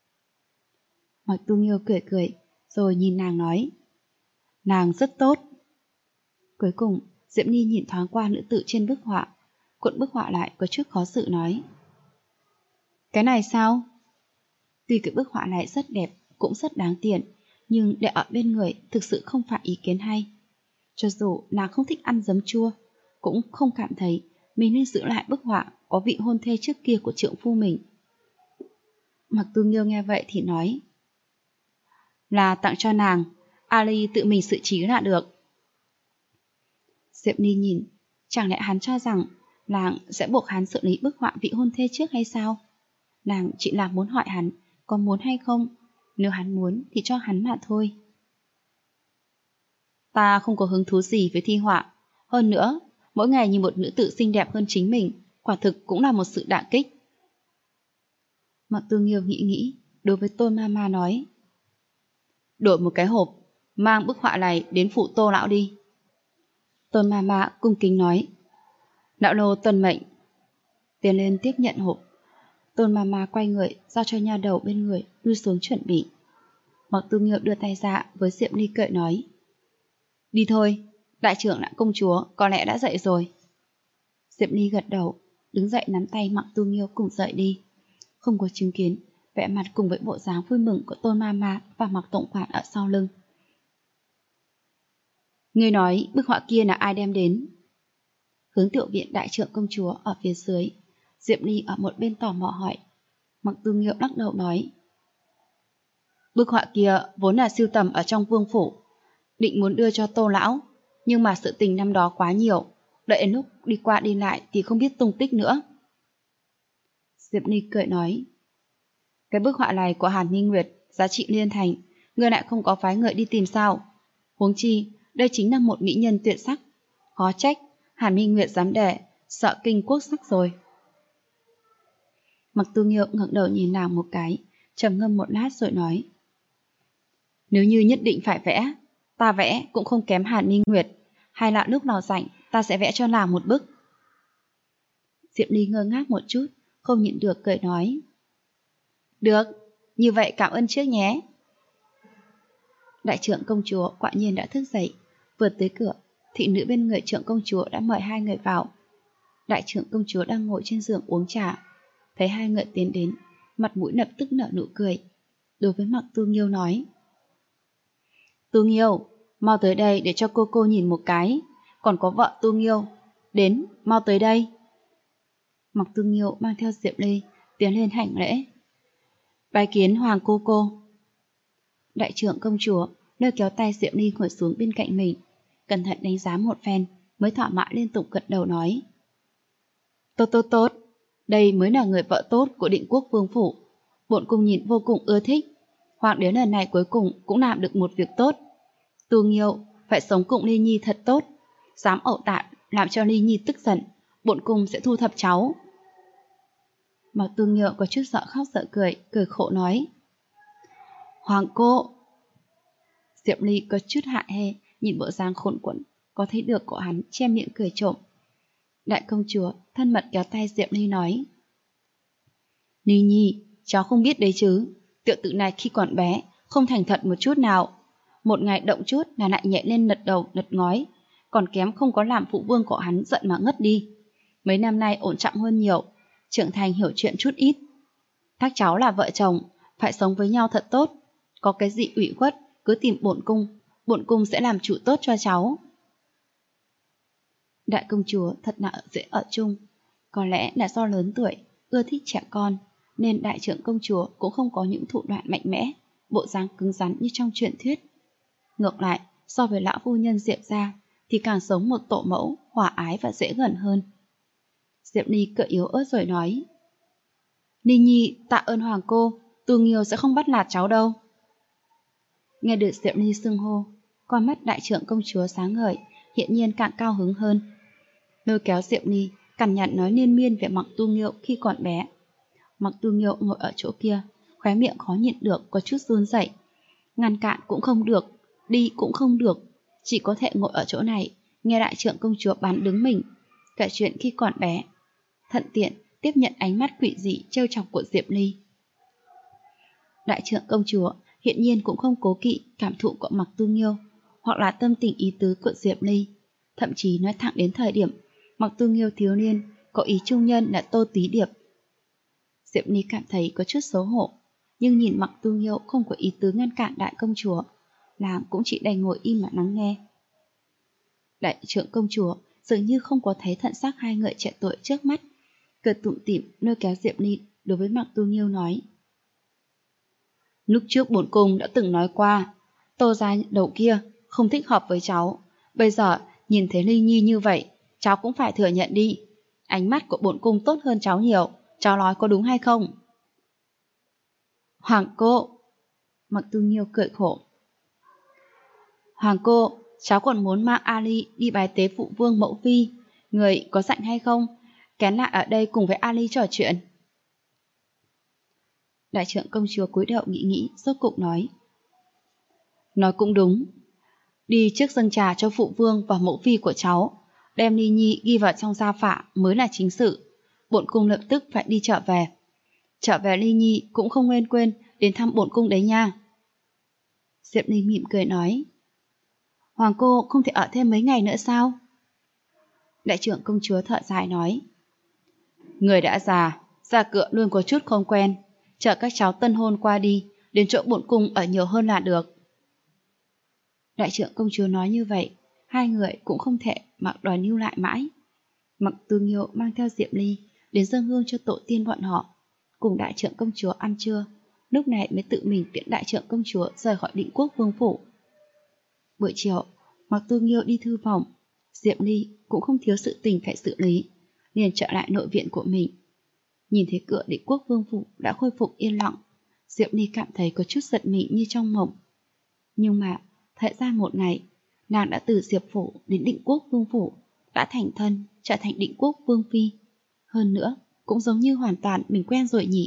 Mạc Tu Nghiêu cười rồi nhìn nàng nói. Nàng rất tốt. Cuối cùng, Diệp Ly nhìn thoáng qua nữ tử trên bức họa, cuộn bức họa lại có chút khó xử nói. Cái này sao? Tuy cái bức họa này rất đẹp, cũng rất đáng tiền, nhưng để ở bên người thực sự không phải ý kiến hay. Cho dù nàng không thích ăn giấm chua, cũng không cảm thấy mình nên giữ lại bức họa có vị hôn thê trước kia của trượng phu mình. Mặc Tu Nghiêu nghe vậy thì nói, là tặng cho nàng, Ali tự mình xử trí là được. Diệp Ly nhìn, chẳng lẽ hắn cho rằng nàng sẽ buộc hắn xử lý bức họa vị hôn thê trước hay sao? Nàng chỉ là muốn hỏi hắn có muốn hay không, nếu hắn muốn thì cho hắn mà thôi. Ta không có hứng thú gì với thi họa, hơn nữa, mỗi ngày nhìn một nữ tử xinh đẹp hơn chính mình, quả thực cũng là một sự đả kích. Mặc Tu Nghiêu nghĩ, đối với Tôn Mama nói, đổi một cái hộp, mang bức họa này đến phủ Tô lão đi. Tôn Mama cung kính nói, đạo nô tuân mệnh. Tiến lên tiếp nhận hộp. Tôn Mama quay người giao cho nha đầu bên người lui xuống chuẩn bị. Mặc Tu Nghiêu đưa tay ra với Diệp Ly cười nói, đi thôi, đại trưởng lão công chúa có lẽ đã dậy rồi. Diệp Ly gật đầu, đứng dậy nắm tay Mặc Tu Nghiêu cùng dậy đi. Không có chứng kiến vẻ mặt cùng với bộ dáng vui mừng của Tôn Mama và Mặc tổng quản ở sau lưng. Ngươi nói bức họa kia là ai đem đến? Hướng tiểu viện đại trưởng công chúa ở phía dưới. Diệp Ly ở một bên tò mò hỏi. Mặc Tu Nghiêu lắc đầu nói, bức họa kia vốn là sưu tầm ở trong vương phủ, định muốn đưa cho Tô lão, nhưng mà sự tình năm đó quá nhiều, đợi lúc đi qua đi lại thì không biết tung tích nữa. Diệp Ly cười nói, cái bức họa này của Hàn Minh Nguyệt giá trị liên thành, ngươi lại không có phái người đi tìm sao? Huống chi đây chính là một mỹ nhân tuyệt sắc, khó trách Hàn Minh Nguyệt dám để, sợ kinh quốc sắc rồi. Mặc Tu Nghiêu ngẩng đầu nhìn nàng một cái, trầm ngâm một lát rồi nói, nếu như nhất định phải vẽ, ta vẽ cũng không kém Hàn Minh Nguyệt, hay là lúc nào rảnh ta sẽ vẽ cho nàng một bức. Diệp Ly ngơ ngác một chút, không nhịn được cười nói, được, như vậy cảm ơn trước nhé. Đại trưởng công chúa quả nhiên đã thức dậy, vừa tới cửa, thị nữ bên người trưởng công chúa đã mời hai người vào. Đại trưởng công chúa đang ngồi trên giường uống trà, thấy hai người tiến đến, mặt mũi lập tức nở nụ cười. Đối với Mặc Tu Nghiêu nói, Tu Nghiêu, mau tới đây để cho cô nhìn một cái, còn có vợ Tu Nghiêu, đến, mau tới đây. Mặc Tu Nghiêu mang theo Diệp Ly tiến lên hành lễ. Bái kiến hoàng cô. Đại trưởng công chúa lôi kéo tay Diệp Ly ngồi xuống bên cạnh mình, cẩn thận đánh giá một phen mới thỏa mãn liên tục gật đầu nói, tốt, đây mới là người vợ tốt của Định Quốc vương phủ, bổn cung nhìn vô cùng ưa thích. Hoàng đế lần này cuối cùng cũng làm được một việc tốt. Tu Nghiêu phải sống cùng Ly Nhi thật tốt, dám ẩu tạn làm cho Ly Nhi tức giận, bổn cung sẽ thu thập cháu. Mặc Tu Nghiêu có chút sợ khóc sợ cười khổ nói, hoàng cô. Diệp Ly có chút hại hê nhìn bộ dáng khốn quẫn, có thấy được của hắn che miệng cười trộm. Đại công chúa thân mật kéo tay Diệp Ly nói, Ly Nhi, cháu không biết đấy chứ, tiểu tử này khi còn bé không thành thật một chút nào, một ngày động chút là lại nhảy lên lật đầu lật ngói, còn kém không có làm phụ vương của hắn giận mà ngất đi. Mấy năm nay ổn trọng hơn nhiều, trưởng thành hiểu chuyện chút ít. Các cháu là vợ chồng, phải sống với nhau thật tốt, có cái gì ủy khuất cứ tìm bổn cung sẽ làm chủ tốt cho cháu. Đại công chúa thật là dễ ở chung, có lẽ là do lớn tuổi, ưa thích trẻ con, nên đại trưởng công chúa cũng không có những thủ đoạn mạnh mẽ, bộ dáng cứng rắn như trong truyền thuyết. Ngược lại, so với lão phu nhân Diệp gia thì càng sống một tổ mẫu, hòa ái và dễ gần hơn. Diệp Ly cựa yếu ớt rồi nói, Ly Nhi tạ ơn hoàng cô, Tu Nghiêu sẽ không bắt nạt cháu đâu. Nghe được Diệp Ly xưng hô, con mắt đại trưởng công chúa sáng ngời, hiện nhiên càng cao hứng hơn. Lôi kéo Diệp Ly, cằn nhằn nói liên miên về Mặc Tu Nghiêu khi còn bé. Mặc Tu Nghiêu ngồi ở chỗ kia, khóe miệng khó nhịn được có chút run rẩy, ngăn cản cũng không được, đi cũng không được, chỉ có thể ngồi ở chỗ này, nghe đại trưởng công chúa bán đứng mình, kể chuyện khi còn bé, thận tiện tiếp nhận ánh mắt quỷ dị trêu chọc của Diệp Ly. Đại trưởng công chúa hiện nhiên cũng không cố kỵ cảm thụ của Mặc Tu Nghiêu, hoặc là tâm tình ý tứ của Diệp Ly, thậm chí nói thẳng đến thời điểm Mặc Tu Nghiêu thiếu niên có ý trung nhân là Tô Tí Điệp. Diệp Ly cảm thấy có chút xấu hổ, nhưng nhìn Mặc Tu Nghiêu không có ý tứ ngăn cản đại công chúa, nàng cũng chỉ đành ngồi im mà lắng nghe. Đại trưởng công chúa dường như không có thấy thận sắc hai người trẻ tuổi trước mắt, cười tủm tỉm lôi kéo Diệp Ly đối với Mặc Tu Nghiêu nói: Lúc trước bổn cung đã từng nói qua, Tô gia đầu kia không thích hợp với cháu. Bây giờ nhìn thấy Ly Nhi như vậy, cháu cũng phải thừa nhận đi. Ánh mắt của bổn cung tốt hơn cháu nhiều, cháu nói có đúng hay không? Hoàng cô! Mặc Tu Nghiêu cười khổ. Hoàng cô, cháu còn muốn mang Ali đi bái tế phụ vương mẫu phi. Người có rảnh hay không? Kén lại ở đây cùng với Ali trò chuyện. Đại trưởng công chúa cúi đầu nghĩ rốt cục nói: Nói cũng đúng. Đi trước dâng trà cho phụ vương và mẫu phi của cháu, đem Ly Nhi ghi vào trong gia phả mới là chính sự. Bổn cung lập tức phải đi trở về. Trở về Ly Nhi cũng không nên quên đến thăm bổn cung đấy nha. Diệp Ly mỉm cười nói: Hoàng cô không thể ở thêm mấy ngày nữa sao? Đại trưởng công chúa thở dài nói: Người đã già, ra cửa luôn có chút không quen. Chờ các cháu tân hôn qua đi, đến chỗ bổn cung ở nhiều hơn là được. Đại trưởng công chúa nói như vậy, hai người cũng không thể mặc đòi níu lại mãi. Mặc Tu Nghiêu mang theo Diệp Ly đến dâng hương cho tổ tiên bọn họ, cùng đại trưởng công chúa ăn trưa, lúc này mới tự mình tiễn đại trưởng công chúa rời khỏi Định Quốc vương phủ. Buổi chiều, Mặc Tu Nghiêu đi thư phòng, Diệp Ly cũng không thiếu sự tình phải xử lý, liền trở lại nội viện của mình. Nhìn thấy cửa Định Quốc vương phủ đã khôi phục yên lặng, Diệp Ly cảm thấy có chút giật mình như trong mộng. Nhưng mà thời gian một ngày, nàng đã từ Diệp phủ đến Định Quốc vương phủ, đã thành thân, trở thành Định Quốc vương phi. Hơn nữa, cũng giống như hoàn toàn mình quen rồi nhỉ.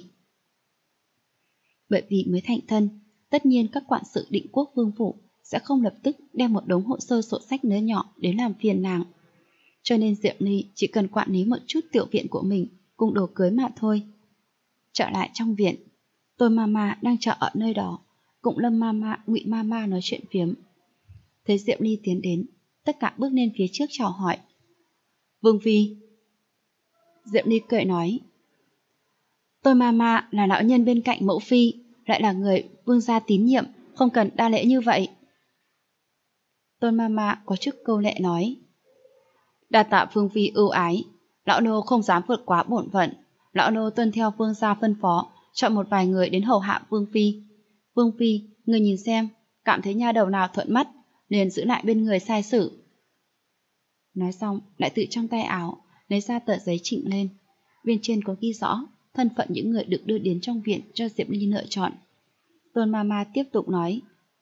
Bởi vì mới thành thân, tất nhiên các quản sự Định Quốc vương phủ sẽ không lập tức đem một đống hồ sơ sổ sách nớ nhỏ đến làm phiền nàng. Cho nên Diệp Ly chỉ cần quản lý một chút tiểu viện của mình cùng đồ cưới mà thôi. Trở lại trong viện, Tôi Mama đang chờ ở nơi đó, cùng Lâm Mama, Ngụy Mama nói chuyện phiếm. Thấy Diệp Ly tiến đến, tất cả bước lên phía trước chào hỏi. Vương phi. Diệp Ly cười nói: Tôi Mama là lão nhân bên cạnh mẫu phi, lại là người vương gia tín nhiệm, không cần đa lễ như vậy. Tôi Mama có chút câu lệ nói: Đa tạ vương phi ưu ái, lão nô không dám vượt quá bổn phận, lão nô tuân theo vương gia phân phó, chọn một vài người đến hầu hạ vương phi. Vương phi, người nhìn xem, cảm thấy nha đầu nào thuận mắt, liền giữ lại bên người sai sử. Nói xong, lại tự trong tay áo lấy ra tờ giấy chỉnh lên, bên trên có ghi rõ thân phận những người được đưa đến trong viện cho Diệp Ly lựa chọn. Tôn Mama tiếp tục nói: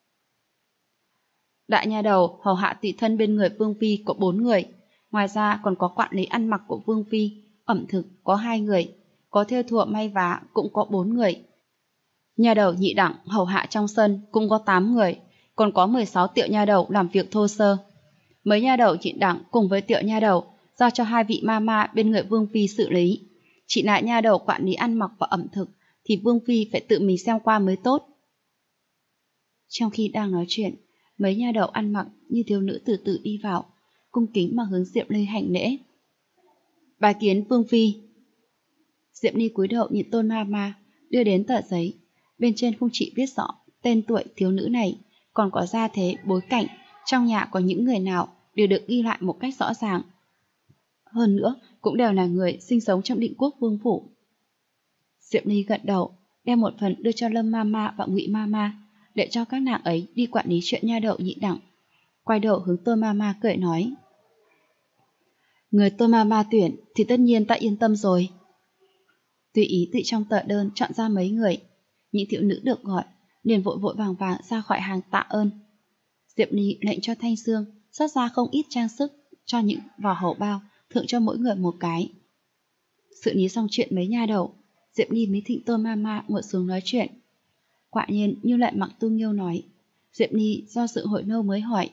Đại nha đầu hầu hạ tùy thân bên người vương phi có 4 người, ngoài ra còn có quản lý ăn mặc của vương phi, ẩm thực có 2 người, có thêu thùa may vá cũng có 4 người. Nha đầu nhị đẳng hầu hạ trong sân cũng có 8 người, còn có 16 tiểu nha đầu làm việc thô sơ. Mấy nha đầu nhị đẳng cùng với tiểu nha đầu giao cho 2 vị mama bên người vương phi xử lý. Chỉ lại nha đầu quản lý ăn mặc và ẩm thực thì vương phi phải tự mình xem qua mới tốt. Trong khi đang nói chuyện, mấy nha đầu ăn mặc như thiếu nữ từ từ đi vào, cung kính mà hướng Diệp Ly hành lễ. Bái kiến vương phi. Diệp Ly cúi đầu nhìn Tôn Mama đưa đến tờ giấy, bên trên không chỉ viết rõ tên tuổi thiếu nữ này, còn có gia thế bối cảnh trong nhà có những người nào đều được ghi lại một cách rõ ràng. Hơn nữa cũng đều là người sinh sống trong Định Quốc vương phủ. Diệp Ly gật đầu, đem một phần đưa cho Lâm Mama và Ngụy Mama, để cho các nàng ấy đi quản lý chuyện nha đầu nhị đẳng. Quay đầu hướng Tôn Mama cười nói: Người Tôn Mama tuyển thì tất nhiên ta yên tâm rồi. Tùy ý tự trong tờ đơn chọn ra mấy người, những thiếu nữ được gọi liền vội vội vàng vàng ra khỏi hàng tạ ơn. Diệp Ly lệnh cho Thanh Sương xuất ra không ít trang sức cho những vào hầu bao, thưởng cho mỗi người một cái. Xử lý xong chuyện mấy nha đầu, Diệp Ly mới thịnh Tôn Mama ngồi xuống nói chuyện. Quả nhiên như lại Mặc Tu Nghiêu nói, Diệp Ly do dự hồi lâu mới hỏi: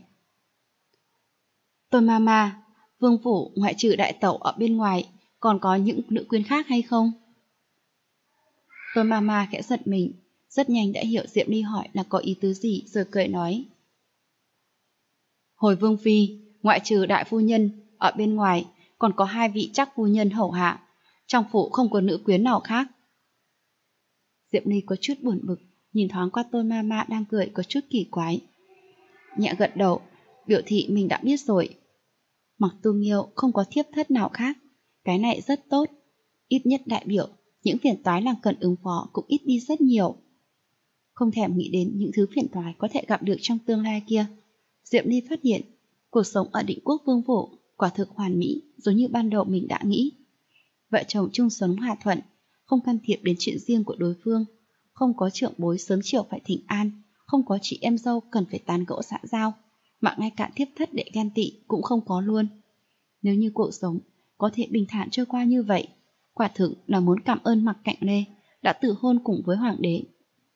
Tôn Mama, vương phủ ngoại trừ đại tẩu ở bên ngoài, còn có những nữ quyến khác hay không? Tôn Mama khẽ giật mình, rất nhanh đã hiểu Diệp Ly hỏi là có ý tứ gì, rồi cười nói: Hồi vương phi, Ngoại trừ đại phu nhân, ở bên ngoài còn có 2 vị chắc phu nhân hầu hạ. Trong phủ không có nữ quyến nào khác. Diệp Ly có chút buồn bực, nhìn thoáng qua Tôn Mama đang cười có chút kỳ quái. Nhẹ gật đầu, biểu thị mình đã biết rồi. Mặc Tu Nghiêu không có thiếp thất nào khác, cái này rất tốt. Ít nhất đại biểu, những phiền toái làm cần ứng phó cũng ít đi rất nhiều. Không thèm nghĩ đến những thứ phiền toái có thể gặp được trong tương lai kia, Diệp Ly phát hiện cuộc sống ở Định Quốc Vương phủ quả thực hoàn mỹ, giống như ban đầu mình đã nghĩ. Vợ chồng chung sống hòa thuận, không can thiệp đến chuyện riêng của đối phương, không có trưởng bối sớm chiều phải thỉnh an, không có chị em dâu cần phải tán gẫu xã giao, mà ngay cả thiếp thất để ghen tị cũng không có luôn. Nếu như cuộc sống có thể bình thản trôi qua như vậy, quả thực là muốn cảm ơn Mặc Cạnh Lê đã tự hôn cùng với hoàng đế.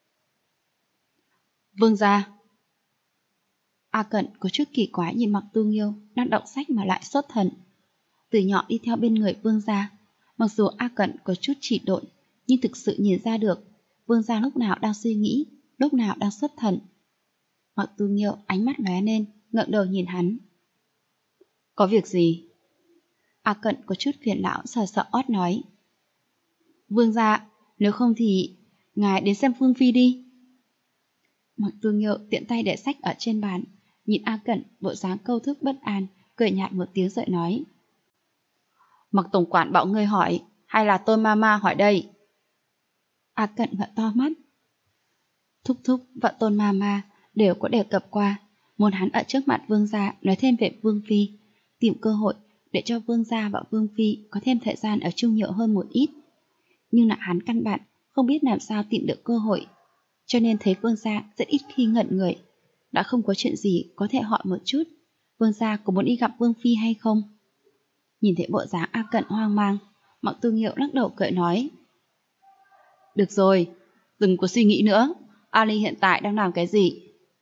Vương gia. A Cận có chút kỳ quái nhìn Mặc Tu Nghiêu đang đọc sách mà lại sốt thần. Từ nhỏ đi theo bên người vương gia, mặc dù A Cận có chút chỉ độn, nhưng thực sự nhìn ra được vương gia lúc nào đang suy nghĩ, lúc nào đang xuất thần. Mặc Tu Nghiêu ánh mắt lóe lên, ngẩng đầu nhìn hắn. Có việc gì? A Cận có chút phiền lão sờ sợ ót nói. Vương gia, nếu không thì ngài đến xem Phương Phi đi. Mặc Tu Nghiêu tiện tay để sách ở trên bàn, nhìn A Cận bộ dáng câu thức bất an, cười nhạt một tiếng rồi nói. Mặc tổng quản bảo ngươi hỏi, hay là Tôn Mama hỏi đây? A Cận mở to mắt. Thúc thúc và Tôn Mama đều có đề cập qua, muốn hắn ở trước mặt vương gia nói thêm về Vương Phi, tìm cơ hội để cho vương gia và Vương Phi có thêm thời gian ở chung nhiều hơn một ít. Nhưng là hắn căn bản không biết làm sao tìm được cơ hội, cho nên thấy vương gia rất ít khi ngẩn người. Đã không có chuyện gì có thể hỏi một chút, vương gia có muốn đi gặp Vương Phi hay không? Nhìn thấy bộ dáng A Cận hoang mang, Mặc Tu Nghiêu lắc đầu cười nói. Được rồi, đừng có suy nghĩ nữa, Ali hiện tại đang làm cái gì?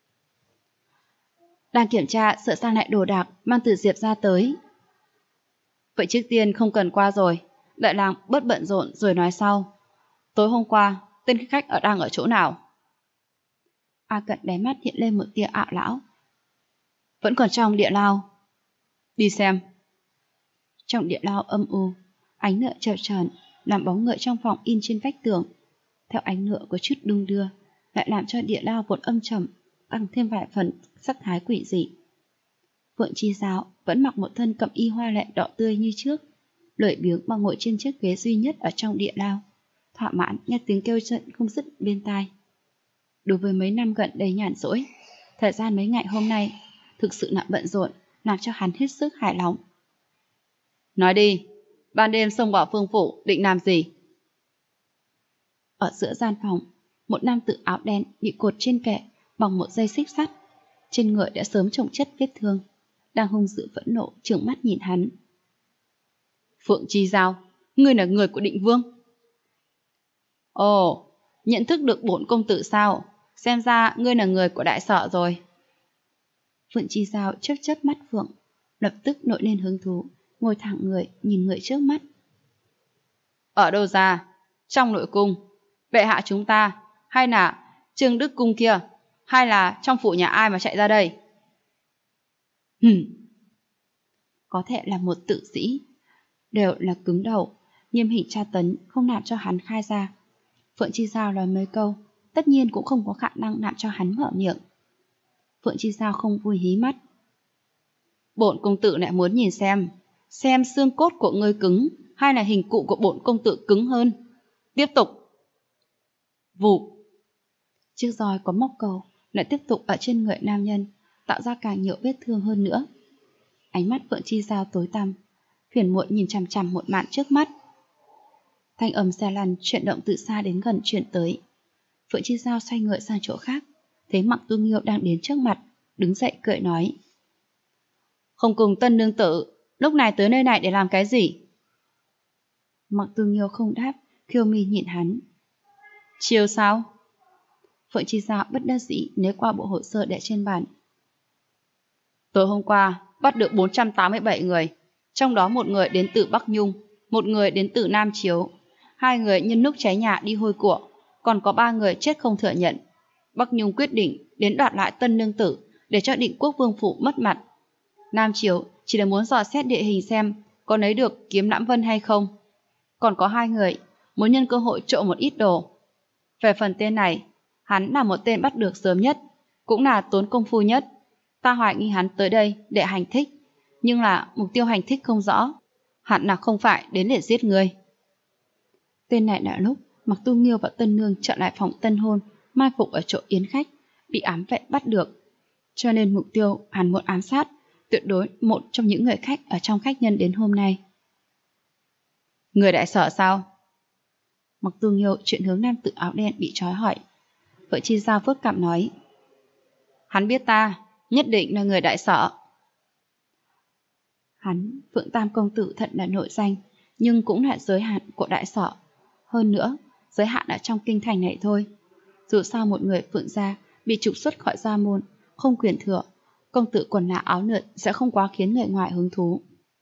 Đang kiểm tra sửa sang lại đồ đạc mang từ Diệp ra tới. Vậy trước tiên không cần qua rồi, đợi làm bớt bận rộn rồi nói sau. Tối hôm qua, tên khách đang ở chỗ nào? A Cận đáy mắt hiện lên một tia ảo lão. Vẫn còn trong địa lao. Đi xem. Trong địa lao âm u, ánh lửa chập chờn làm bóng người trong phòng in trên vách tường. Theo ánh lửa có chút đung đưa, lại làm cho địa lao vốn âm trầm tăng thêm vài phần sắc thái quỷ dị. Phượng Chi Giao vẫn mặc một thân cẩm y hoa lệ đỏ tươi như trước, lười biếng mà ngồi trên chiếc ghế duy nhất ở trong địa lao, thỏa mãn nghe tiếng kêu trận không dứt bên tai. Đối với mấy năm gần đây nhàn rỗi, thời gian mấy ngày hôm nay thực sự là bận rộn, làm cho hắn hết sức hài lòng. Nói đi, ban đêm xông vào Phương phủ định làm gì? Ở giữa gian phòng, một nam tử áo đen bị cột trên kệ bằng một dây xích sắt, trên người đã sớm chồng chất vết thương, đang hung dữ phẫn nộ trừng mắt nhìn hắn. Phượng Chi Giao, ngươi là người của Định Vương? Ồ, nhận thức được bổn công tử sao? Xem ra ngươi là người của đại sở rồi. Phượng Chi Giao chớp chớp mắt Phượng, lập tức nổi lên hứng thú, ngồi thẳng người nhìn người trước mắt. Ở đâu ra? Trong nội cung, bệ hạ chúng ta, hay là Trương Đức cung kia, hay là trong phủ nhà ai mà chạy ra đây? Có thể là một tự sĩ, đều là cứng đầu, nghiêm hình tra tấn không làm cho hắn khai ra. Phượng Chi Giao nói mấy câu, tất nhiên cũng không có khả năng làm cho hắn mở miệng. Phượng Chi Giao không vui hí mắt. Bổn công tử lại muốn nhìn xem xương cốt của ngươi cứng hay là hình cụ của bổn công tử cứng hơn. Tiếp tục. Vụ. Chiếc roi có móc cầu lại tiếp tục ở trên người nam nhân, tạo ra càng nhiều vết thương hơn nữa. Ánh mắt Phượng Chi Giao tối tăm, phiền muộn nhìn chằm chằm một màn trước mắt. Thanh âm xe lăn chuyển động từ xa đến gần chuyển tới. Phượng Chi Giao xoay người sang chỗ khác, thấy Mặc Tu Nghiêu đang đến trước mặt, đứng dậy cười nói. Không cùng tân nương tử, lúc này tới nơi này để làm cái gì? Mặc Tu Nghiêu không đáp, khiêu mi nhìn hắn. Chiều sao? Phượng Chi Giao bất đắc dĩ nếu qua bộ hồ sơ để trên bàn. Tối hôm qua bắt được 487 người, trong đó một người đến từ Bắc Nhung, một người đến từ Nam Chiếu, 2 người nhân lúc cháy nhà đi hôi của, còn có 3 người chết không thừa nhận. Bắc Nhung quyết định đến đoạt lại tân nương tử để cho Định Quốc Vương phủ mất mặt. Nam Chiếu chỉ là muốn dò xét địa hình xem có lấy được kiếm Lãm Vân hay không. Còn có 2 người muốn nhân cơ hội trộm một ít đồ. Về phần tên này, hắn là một tên bắt được sớm nhất, cũng là tốn công phu nhất. Ta hoài nghi hắn tới đây để hành thích, nhưng là mục tiêu hành thích không rõ. Hẳn là không phải đến để giết người. Tên này đã lúc Mặc Tu Nghiêu và Tân Nương trở lại phòng tân hôn, mai phục ở chỗ yến khách, bị ám vệ bắt được. Cho nên mục tiêu hắn muốn ám sát tuyệt đối một trong những người khách ở trong khách nhân đến hôm nay. Người đại sở sao? Mặc Tu Nghiêu chuyển hướng nam tử áo đen bị trói hỏi. Vợ Chi Giao vuốt cằm nói, hắn biết ta, nhất định là người đại sở. Hắn, Phượng Tam công tử thật là nội danh, nhưng cũng là giới hạn của đại sở. Hơn nữa, giới hạn ở trong kinh thành này thôi. Dù sao một người Phượng gia bị trục xuất khỏi gia môn, không quyền thừa, công tử quần là áo lượn sẽ không quá khiến người ngoài hứng thú.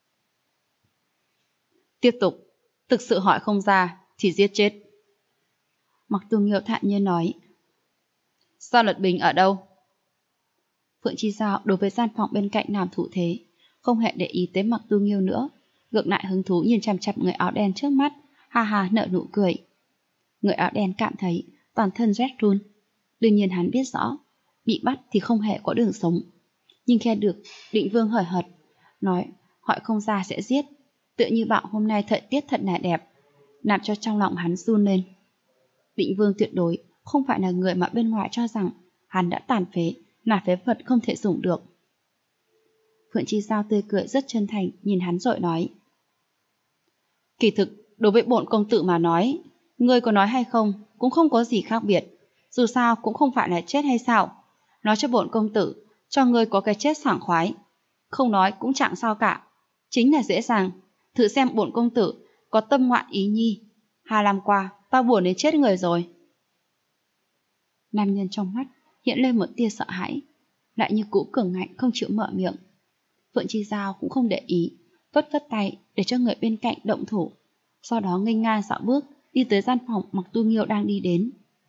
Tiếp tục, thực sự hỏi không ra thì giết chết. Mặc Tu Nghiêu thản nhiên nói. Sao Luật Bình ở đâu? Phượng Chi Giao đối với gian phòng bên cạnh làm thủ thế, không hề để ý tới Mặc Tu Nghiêu nữa, ngược lại hứng thú nhìn chằm chằm người áo đen trước mắt, ha ha nở nụ cười. Người áo đen cảm thấy toàn thân rét run. Đương nhiên hắn biết rõ, bị bắt thì không hề có đường sống. Nhưng khi được Định Vương hời hợt, nói hỏi không ra sẽ giết, tựa như bảo hôm nay thời tiết thật là đẹp, làm cho trong lòng hắn run lên. Định Vương tuyệt đối không phải là người mà bên ngoài cho rằng hắn đã tàn phế, là phế vật không thể dùng được. Phượng Chi Giao tươi cười rất chân thành nhìn hắn rồi nói. Kỳ thực, đối với bổn công tử mà nói, ngươi có nói hay không cũng không có gì khác biệt. Dù sao cũng không phải là chết hay sao. Nói cho bổn công tử, cho ngươi có cái chết sảng khoái. Không nói cũng chẳng sao cả. Chính là dễ dàng. Thử xem bổn công tử có tâm ngoạn ý nhi. 2 năm qua, ta buồn đến chết người rồi. Nam nhân trong mắt hiện lên một tia sợ hãi, lại như cũ cường ngạnh không chịu mở miệng. Phượng Chi Giao cũng không để ý, vất vất tay để cho người bên cạnh động thủ, sau đó nghênh ngang dạo bước đi tới gian phòng Mặc Tu Nghiêu đang đi đến.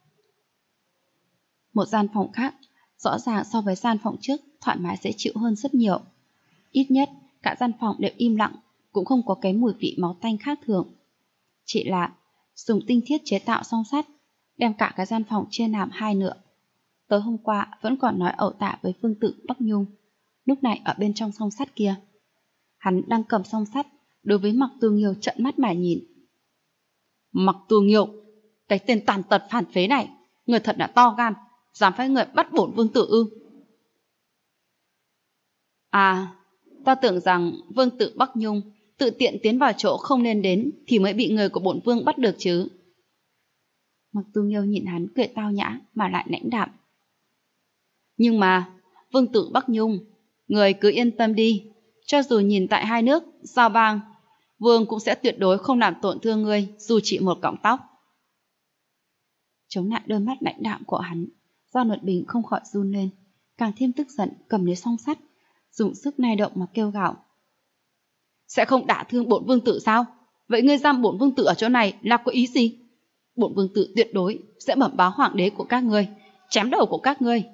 Một gian phòng khác, rõ ràng so với gian phòng trước thoải mái dễ chịu hơn rất nhiều. Ít nhất cả gian phòng đều im lặng, cũng không có cái mùi vị máu tanh khác thường. Chỉ là dùng tinh thiết chế tạo song sắt, đem cả cái gian phòng chia làm 2 nửa. Tối hôm qua vẫn còn nói ẩu tả với Phương Tự Bắc Nhung, lúc này ở bên trong song sắt kia. Hắn đang cầm song sắt, đối với Mặc Tu Nghiêu trợn mắt mà nhìn. Mặc Tu Nghiêu, cái tên tàn tật phản phế này, người thật là to gan, dám phái người bắt bổn vương tử ư? À, ta tưởng rằng vương tử Bắc Nhung tự tiện tiến vào chỗ không nên đến thì mới bị người của bổn vương bắt được chứ. Mặc Tu Nghiêu nhìn hắn cười tao nhã mà lại lãnh đạm. Nhưng mà, vương tử Bắc Nhung, người cứ yên tâm đi, cho dù nhìn tại 2 nước, giao bang, vương cũng sẽ tuyệt đối không làm tổn thương ngươi dù chỉ một cọng tóc. Chống lại đôi mắt lãnh đạm của hắn, Giao Luật Bình không khỏi run lên, càng thêm tức giận cầm lấy song sắt, dùng sức nai động mà kêu gào. Sẽ không đả thương bổn vương tử sao? Vậy ngươi giam bổn vương tử ở chỗ này là có ý gì? Bổn vương tử tuyệt đối sẽ bẩm báo hoàng đế của các ngươi, chém đầu của các ngươi.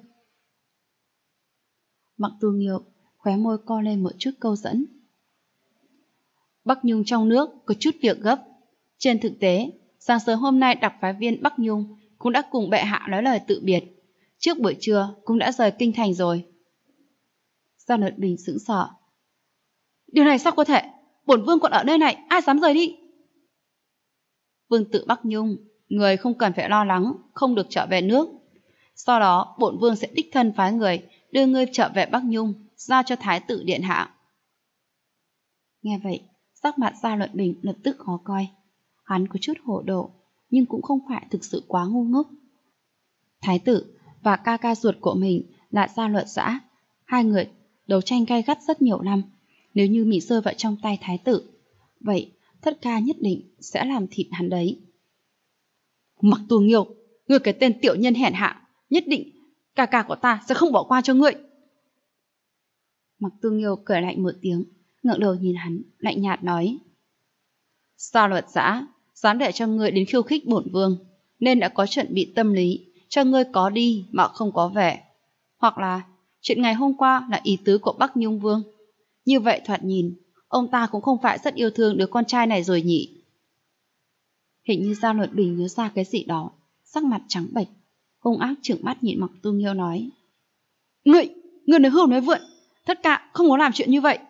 Mặc Tu Nghiêu khóe môi co lên một chút câu dẫn. Bắc Nhung trong nước có chút việc gấp. Trên thực tế, sáng sớm hôm nay đặc phái viên Bắc Nhung cũng đã cùng bệ hạ nói lời tự biệt. Trước buổi trưa cũng đã rời kinh thành rồi. Giao Luật Bình sững sờ. Điều này sao có thể? Bổn vương còn ở nơi này, ai dám rời đi? Vương tử Bắc Nhung, người không cần phải lo lắng, không được trở về nước. Sau đó, bổn vương sẽ đích thân phái người đưa ngươi trở về Bắc Nhung, giao cho thái tử điện hạ. Nghe vậy, sắc mặt Giao Luận Bình lập tức khó coi. Hắn có chút hổ độ, nhưng cũng không phải thực sự quá ngu ngốc. Thái tử và ca ca ruột của mình là Gia Luật Dã, 2 người đấu tranh gay gắt rất nhiều năm. Nếu như mình rơi vào trong tay thái tử, vậy Thất Ca nhất định sẽ làm thịt hắn đấy. Mặc Tu Nghiêu, ngươi cái tên tiểu nhân hèn hạ, nhất định ca ca của ta sẽ không bỏ qua cho ngươi. Mặc Tu Nghiêu cười lạnh một tiếng, ngẩng đầu nhìn hắn, lạnh nhạt nói. Gia Luật Dã dám để cho ngươi đến khiêu khích bổn vương, nên đã có chuẩn bị tâm lý cho ngươi có đi mà không có về. Hoặc là chuyện ngày hôm qua là ý tứ của Bắc Nhung Vương, Như vậy thoạt nhìn, ông ta cũng không phải rất yêu thương đứa con trai này rồi nhỉ? Hình như Gia Luật Bình nhớ ra cái gì đó, sắc mặt trắng bệch, hung ác trừng mắt nhìn Mặc Tu Nghiêu nói: Người nói hưu nói vượn, tất cả không có làm chuyện như vậy.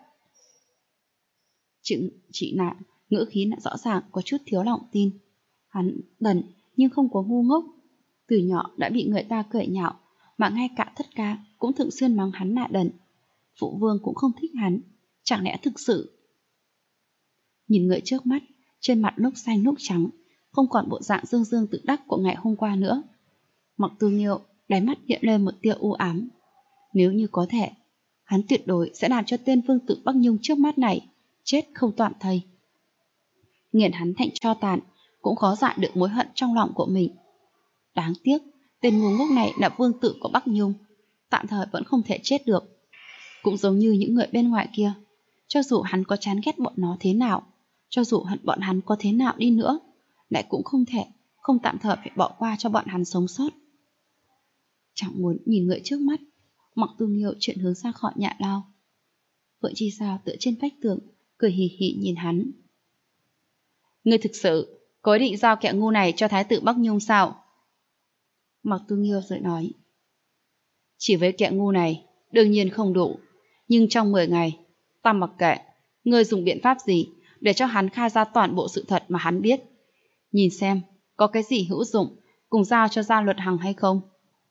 Chị nạ, ngữ khí đã rõ ràng có chút thiếu lòng tin. Hắn đần nhưng không có ngu ngốc. Từ nhỏ đã bị người ta cười nhạo, mà ngay cả Thất Ca cũng thường xuyên mắng hắn là đần. Phụ vương cũng không thích hắn, chẳng lẽ thực sự? Nhìn người trước mắt, trên mặt lúc xanh lúc trắng, không còn bộ dạng dương dương tự đắc của ngày hôm qua nữa. Mặc Tu Nghiêu đáy mắt hiện lên một tia u ám. Nếu như có thể, hắn tuyệt đối sẽ làm cho tên vương tử Bắc Nhung trước mắt này chết không toàn thây. Nghiền hắn thành tro tàn, cũng khó dại được mối hận trong lòng của mình. Đáng tiếc, tên ngu ngốc này là vương tử của Bắc Nhung, tạm thời vẫn không thể chết được. Cũng giống như những người bên ngoài kia, cho dù hắn có chán ghét bọn nó thế nào, cho dù hận bọn hắn có thế nào đi nữa, lại cũng không thể, không tạm thời phải bỏ qua cho bọn hắn sống sót. Chẳng muốn nhìn người trước mắt, Mặc Tu Nghiêu chuyển hướng ra khỏi nhà lao. Phượng Chi Sao tựa trên vách tường, cười hì hì nhìn hắn. Ngươi thực sự có ý định giao kẻ ngu này cho thái tử Bắc Nhung sao? Mặc Tu Nghiêu rồi nói. Chỉ với kẻ ngu này, đương nhiên không đủ. Nhưng trong 10 ngày, ta mặc kệ, ngươi dùng biện pháp gì để cho hắn khai ra toàn bộ sự thật mà hắn biết. Nhìn xem, có cái gì hữu dụng, cùng giao cho Gia Luật Hằng hay không?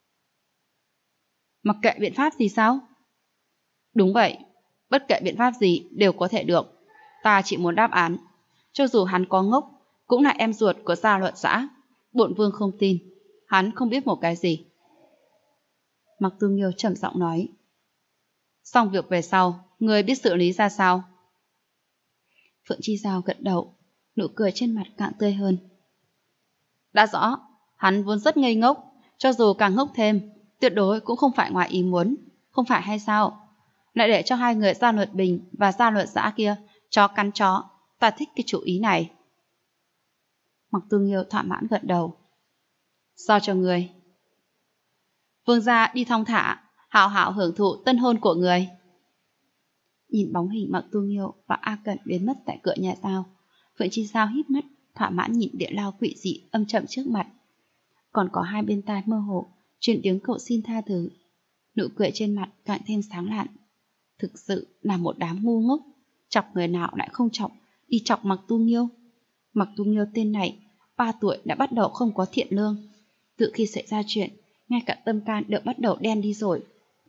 Mặc kệ biện pháp gì sao? Đúng vậy, bất kể biện pháp gì đều có thể được. Ta chỉ muốn đáp án. Cho dù hắn có ngốc, cũng là em ruột của Gia Luật xã. Bổn vương không tin, hắn không biết một cái gì. Mặc Tu Nghiêu trầm giọng nói. Xong việc về sau, ngươi biết xử lý ra sao? Phượng Chi Giao gật đầu, nụ cười trên mặt càng tươi hơn. Đã rõ, hắn vốn rất ngây ngốc, cho dù càng ngốc thêm, tuyệt đối cũng không phải ngoài ý muốn, không phải hay sao? Lại để cho hai người Gia Luật Bình và Gia Luật xã kia chó cắn chó, ta thích cái chủ ý này. Mặc Tu Nghiêu thỏa mãn gật đầu. Sao cho người? Vương gia đi thong thả, hào hào hưởng thụ tân hôn của người. Nhìn bóng hình Mặc Tu Nghiêu và A Cẩn biến mất tại cửa nhà Giao, Phượng Chi Giao híp mắt, thỏa mãn nhìn địa lao quỷ dị âm chậm trước mặt. Còn có hai bên tai mơ hồ truyền tiếng cậu xin tha thứ. Nụ cười trên mặt càng thêm sáng lạn. Thực sự là một đám ngu ngốc, chọc người nào lại không chọc, đi chọc Mặc Tu Nghiêu. Mặc Tu Nghiêu tên này 3 tuổi đã bắt đầu không có thiện lương. Từ khi xảy ra chuyện, ngay cả tâm can đều bắt đầu đen đi rồi.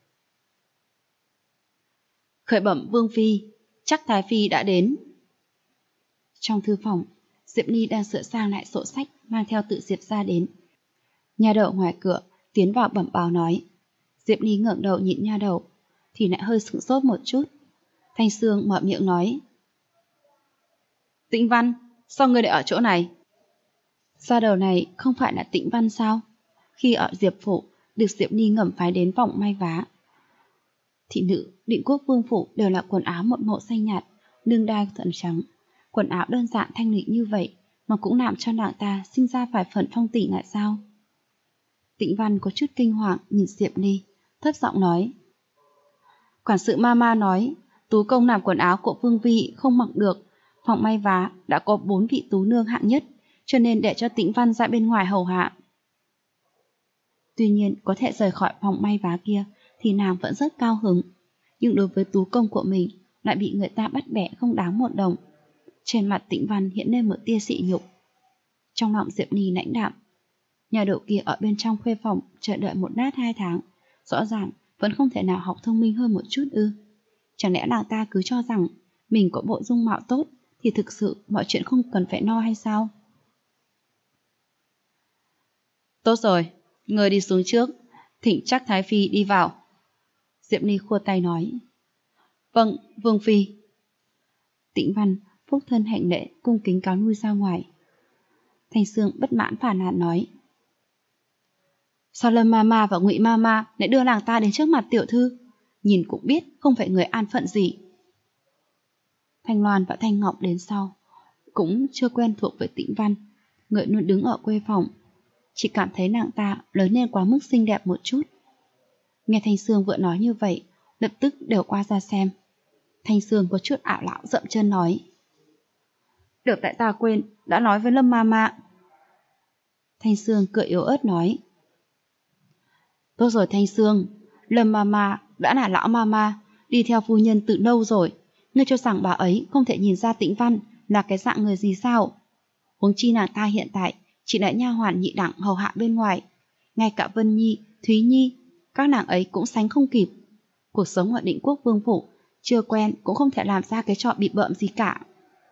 Khởi bẩm Vương Phi, chắc Thái Phi đã đến. Trong thư phòng, Diệp Ly đang sửa sang lại sổ sách mang theo tự Diệp ra đến. Nha đầu ngoài cửa tiến vào bẩm báo nói. Diệp Ly ngẩng đầu nhìn nha đầu, thì lại hơi sửng sốt một chút. Thanh Sương mở miệng nói. Tĩnh Văn, sao ngươi lại ở chỗ này? Gia đầu này không phải là Tĩnh Văn sao? Khi ở Diệp Phủ, được Diệp Ly ngầm phái đến vòng may vá. Thị nữ Định Quốc Vương Phủ đều là quần áo một màu xanh nhạt, nương đai thuận trắng. Quần áo đơn giản thanh lịch như vậy mà cũng làm cho nàng ta sinh ra vài phần phong tình lại sao? Tĩnh Văn có chút kinh hoàng nhìn Diệp Ly, thấp giọng nói. Quản sự Mama nói, tú công làm quần áo của Vương Vị không mặc được, phòng may vá đã có 4 vị tú nương hạng nhất, cho nên để cho Tĩnh Văn ra bên ngoài hầu hạ. Tuy nhiên có thể rời khỏi phòng may vá kia thì nàng vẫn rất cao hứng, nhưng đối với tú công của mình lại bị người ta bắt bẻ không đáng một đồng. Trên mặt Tĩnh Văn hiện lên một tia sỉ nhục. Trong lòng Diệp Ly lãnh đạm. Nhà đầu kia ở bên trong khuê phòng chờ đợi 1 nát 2 tháng, rõ ràng vẫn không thể nào học thông minh hơn một chút ư? Chẳng lẽ nàng ta cứ cho rằng mình có bộ dung mạo tốt thì thực sự mọi chuyện không cần phải no hay sao? Tốt rồi, người đi xuống trước, thỉnh chắc Thái Phi đi vào. Diệp Ly khua tay nói. Vâng, Vương Phi. Tĩnh Văn phúc thân hạnh lễ cung kính cáo lui ra ngoài. Thanh Sương bất mãn phản nàn nói. Sao Lâm Mama và Ngụy Mama lại đưa nàng ta đến trước mặt tiểu thư? Nhìn cũng biết không phải người an phận gì. Thanh Loan và Thanh Ngọc đến sau, cũng chưa quen thuộc với Tĩnh Văn, người luôn đứng ở quê phòng, chỉ cảm thấy nàng ta lớn lên quá mức xinh đẹp một chút. Nghe Thanh Sương vừa nói như vậy, lập tức đều qua ra xem. Thanh Sương có chút ảo não dậm chân nói. Được tại ta quên, đã nói với Lâm Mama. Thanh Sương cười yếu ớt nói. Tốt rồi Thanh Sương, Lâm Mama đã là lão Mama, đi theo phu nhân từ lâu rồi. Ngươi cho rằng bà ấy không thể nhìn ra Tĩnh Văn là cái dạng người gì sao? Huống chi nàng ta hiện tại chỉ là nha hoàn nhị đẳng hầu hạ bên ngoài. Ngay cả Vân Nhi, Thúy Nhi, các nàng ấy cũng sánh không kịp. Cuộc sống ở Định Quốc Vương phủ chưa quen cũng không thể làm ra cái trò bị bợm gì cả.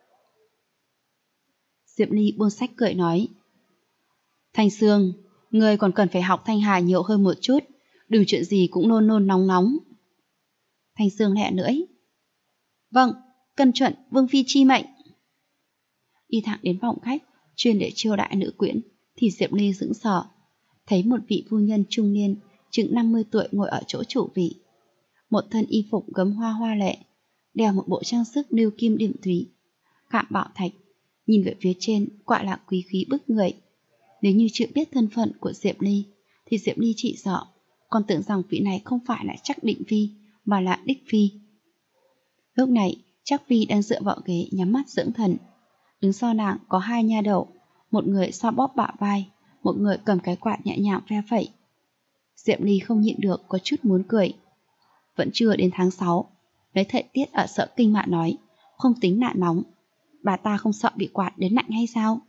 Diệp Ly buông sách cười nói. Thanh Sương, ngươi còn cần phải học Thanh Hà nhiều hơn một chút, đừng chuyện gì cũng nôn nôn nóng nóng. Thanh Sương lẹ lưỡi. Vâng, cân chuẩn Vương phi chi mệnh. Đi thẳng đến phòng khách chuyên để chiêu đại nữ quyến thì Diệp Ly sững sờ, thấy một vị phu nhân trung niên chừng 50 tuổi ngồi ở chỗ chủ vị, một thân y phục gấm hoa hoa lệ, đeo một bộ trang sức nêu kim điểm thúy, cạm bảo thạch, nhìn về phía trên quả là quý khí bức người. Nếu như chưa biết thân phận của Diệp Ly thì Diệp Ly chỉ sợ, còn tưởng rằng vị này không phải là Trắc Định Phi mà là Đích Phi. Lúc này Trắc Phi đang dựa vào ghế nhắm mắt dưỡng thần. Đứng sau nàng có hai nha đầu, một người xoa bóp bả vai, một người cầm cái quạt nhẹ nhàng phe phẩy. Diệp Ly không nhịn được có chút muốn cười. Vẫn chưa đến tháng 6, lấy thời tiết ở Sở Kinh mà nói, không tính nạn nóng, bà ta không sợ bị quạt đến lạnh hay sao?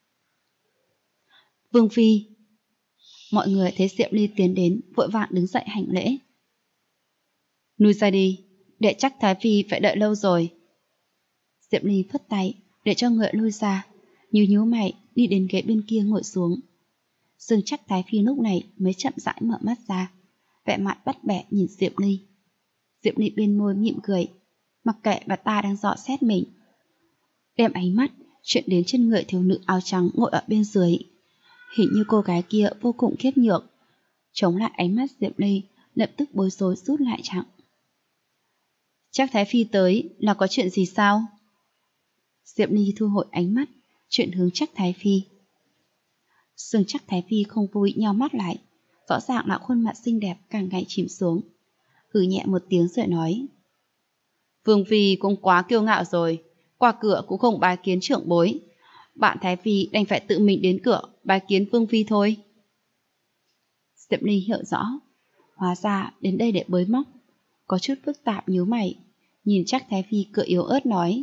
Vương phi. Mọi người thấy Diệp Ly tiến đến vội vàng đứng dậy hành lễ. Lui ra đi, để Trắc Thái Phi phải đợi lâu rồi. Diệp Ly phất tay để cho người lui ra, nhíu mày đi đến ghế bên kia ngồi xuống. Dương Trắc Thái Phi lúc này mới chậm rãi mở mắt ra, vẻ mặt bắt bẻ nhìn Diệp Ly. Diệp Ly bên môi mỉm cười, mặc kệ bà ta đang dò xét mình, đem ánh mắt chuyển đến trên người thiếu nữ áo trắng ngồi ở bên dưới. Hình như cô gái kia vô cùng khiếp nhược, chống lại ánh mắt Diệp Ly, lập tức bối rối rút lại chặng. Trắc Thái Phi tới là có chuyện gì sao? Diệp Ly thu hồi ánh mắt, chuyển hướng Trắc Thái Phi. Dương Trắc Thái Phi không vui nheo mắt lại, rõ ràng là khuôn mặt xinh đẹp càng ngày chìm xuống. Hừ nhẹ một tiếng rồi nói. Vương phi cũng quá kiêu ngạo rồi, qua cửa cũng không bái kiến trưởng bối. Bạn Thái Phi đành phải tự mình đến cửa bái kiến Vương phi thôi. Diệp Ly hiểu rõ, hóa ra đến đây để bới móc, có chút phức tạp nhíu mày, nhìn Trắc Thái Phi cười yếu ớt nói.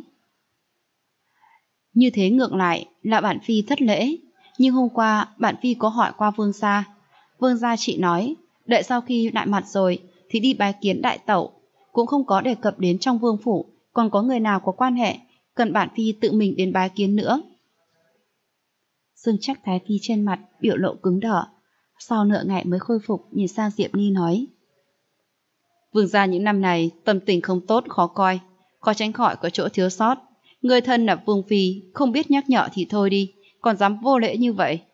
Như thế ngược lại là bản phi thất lễ, nhưng hôm qua bản phi có hỏi qua vương gia. Vương gia chỉ nói, đợi sau khi đại mặt rồi thì đi bái kiến đại tẩu, cũng không có đề cập đến trong vương phủ còn có người nào có quan hệ cần bản phi tự mình đến bái kiến nữa. Dương Trắc Thái Phi trên mặt biểu lộ cứng đờ, sau nửa ngày mới khôi phục, nhìn sang Diệp Ly nói. Vương gia những năm này tâm tình không tốt, khó coi, khó tránh khỏi có chỗ thiếu sót. Người thân là vương phi, không biết nhắc nhở thì thôi đi, còn dám vô lễ như vậy.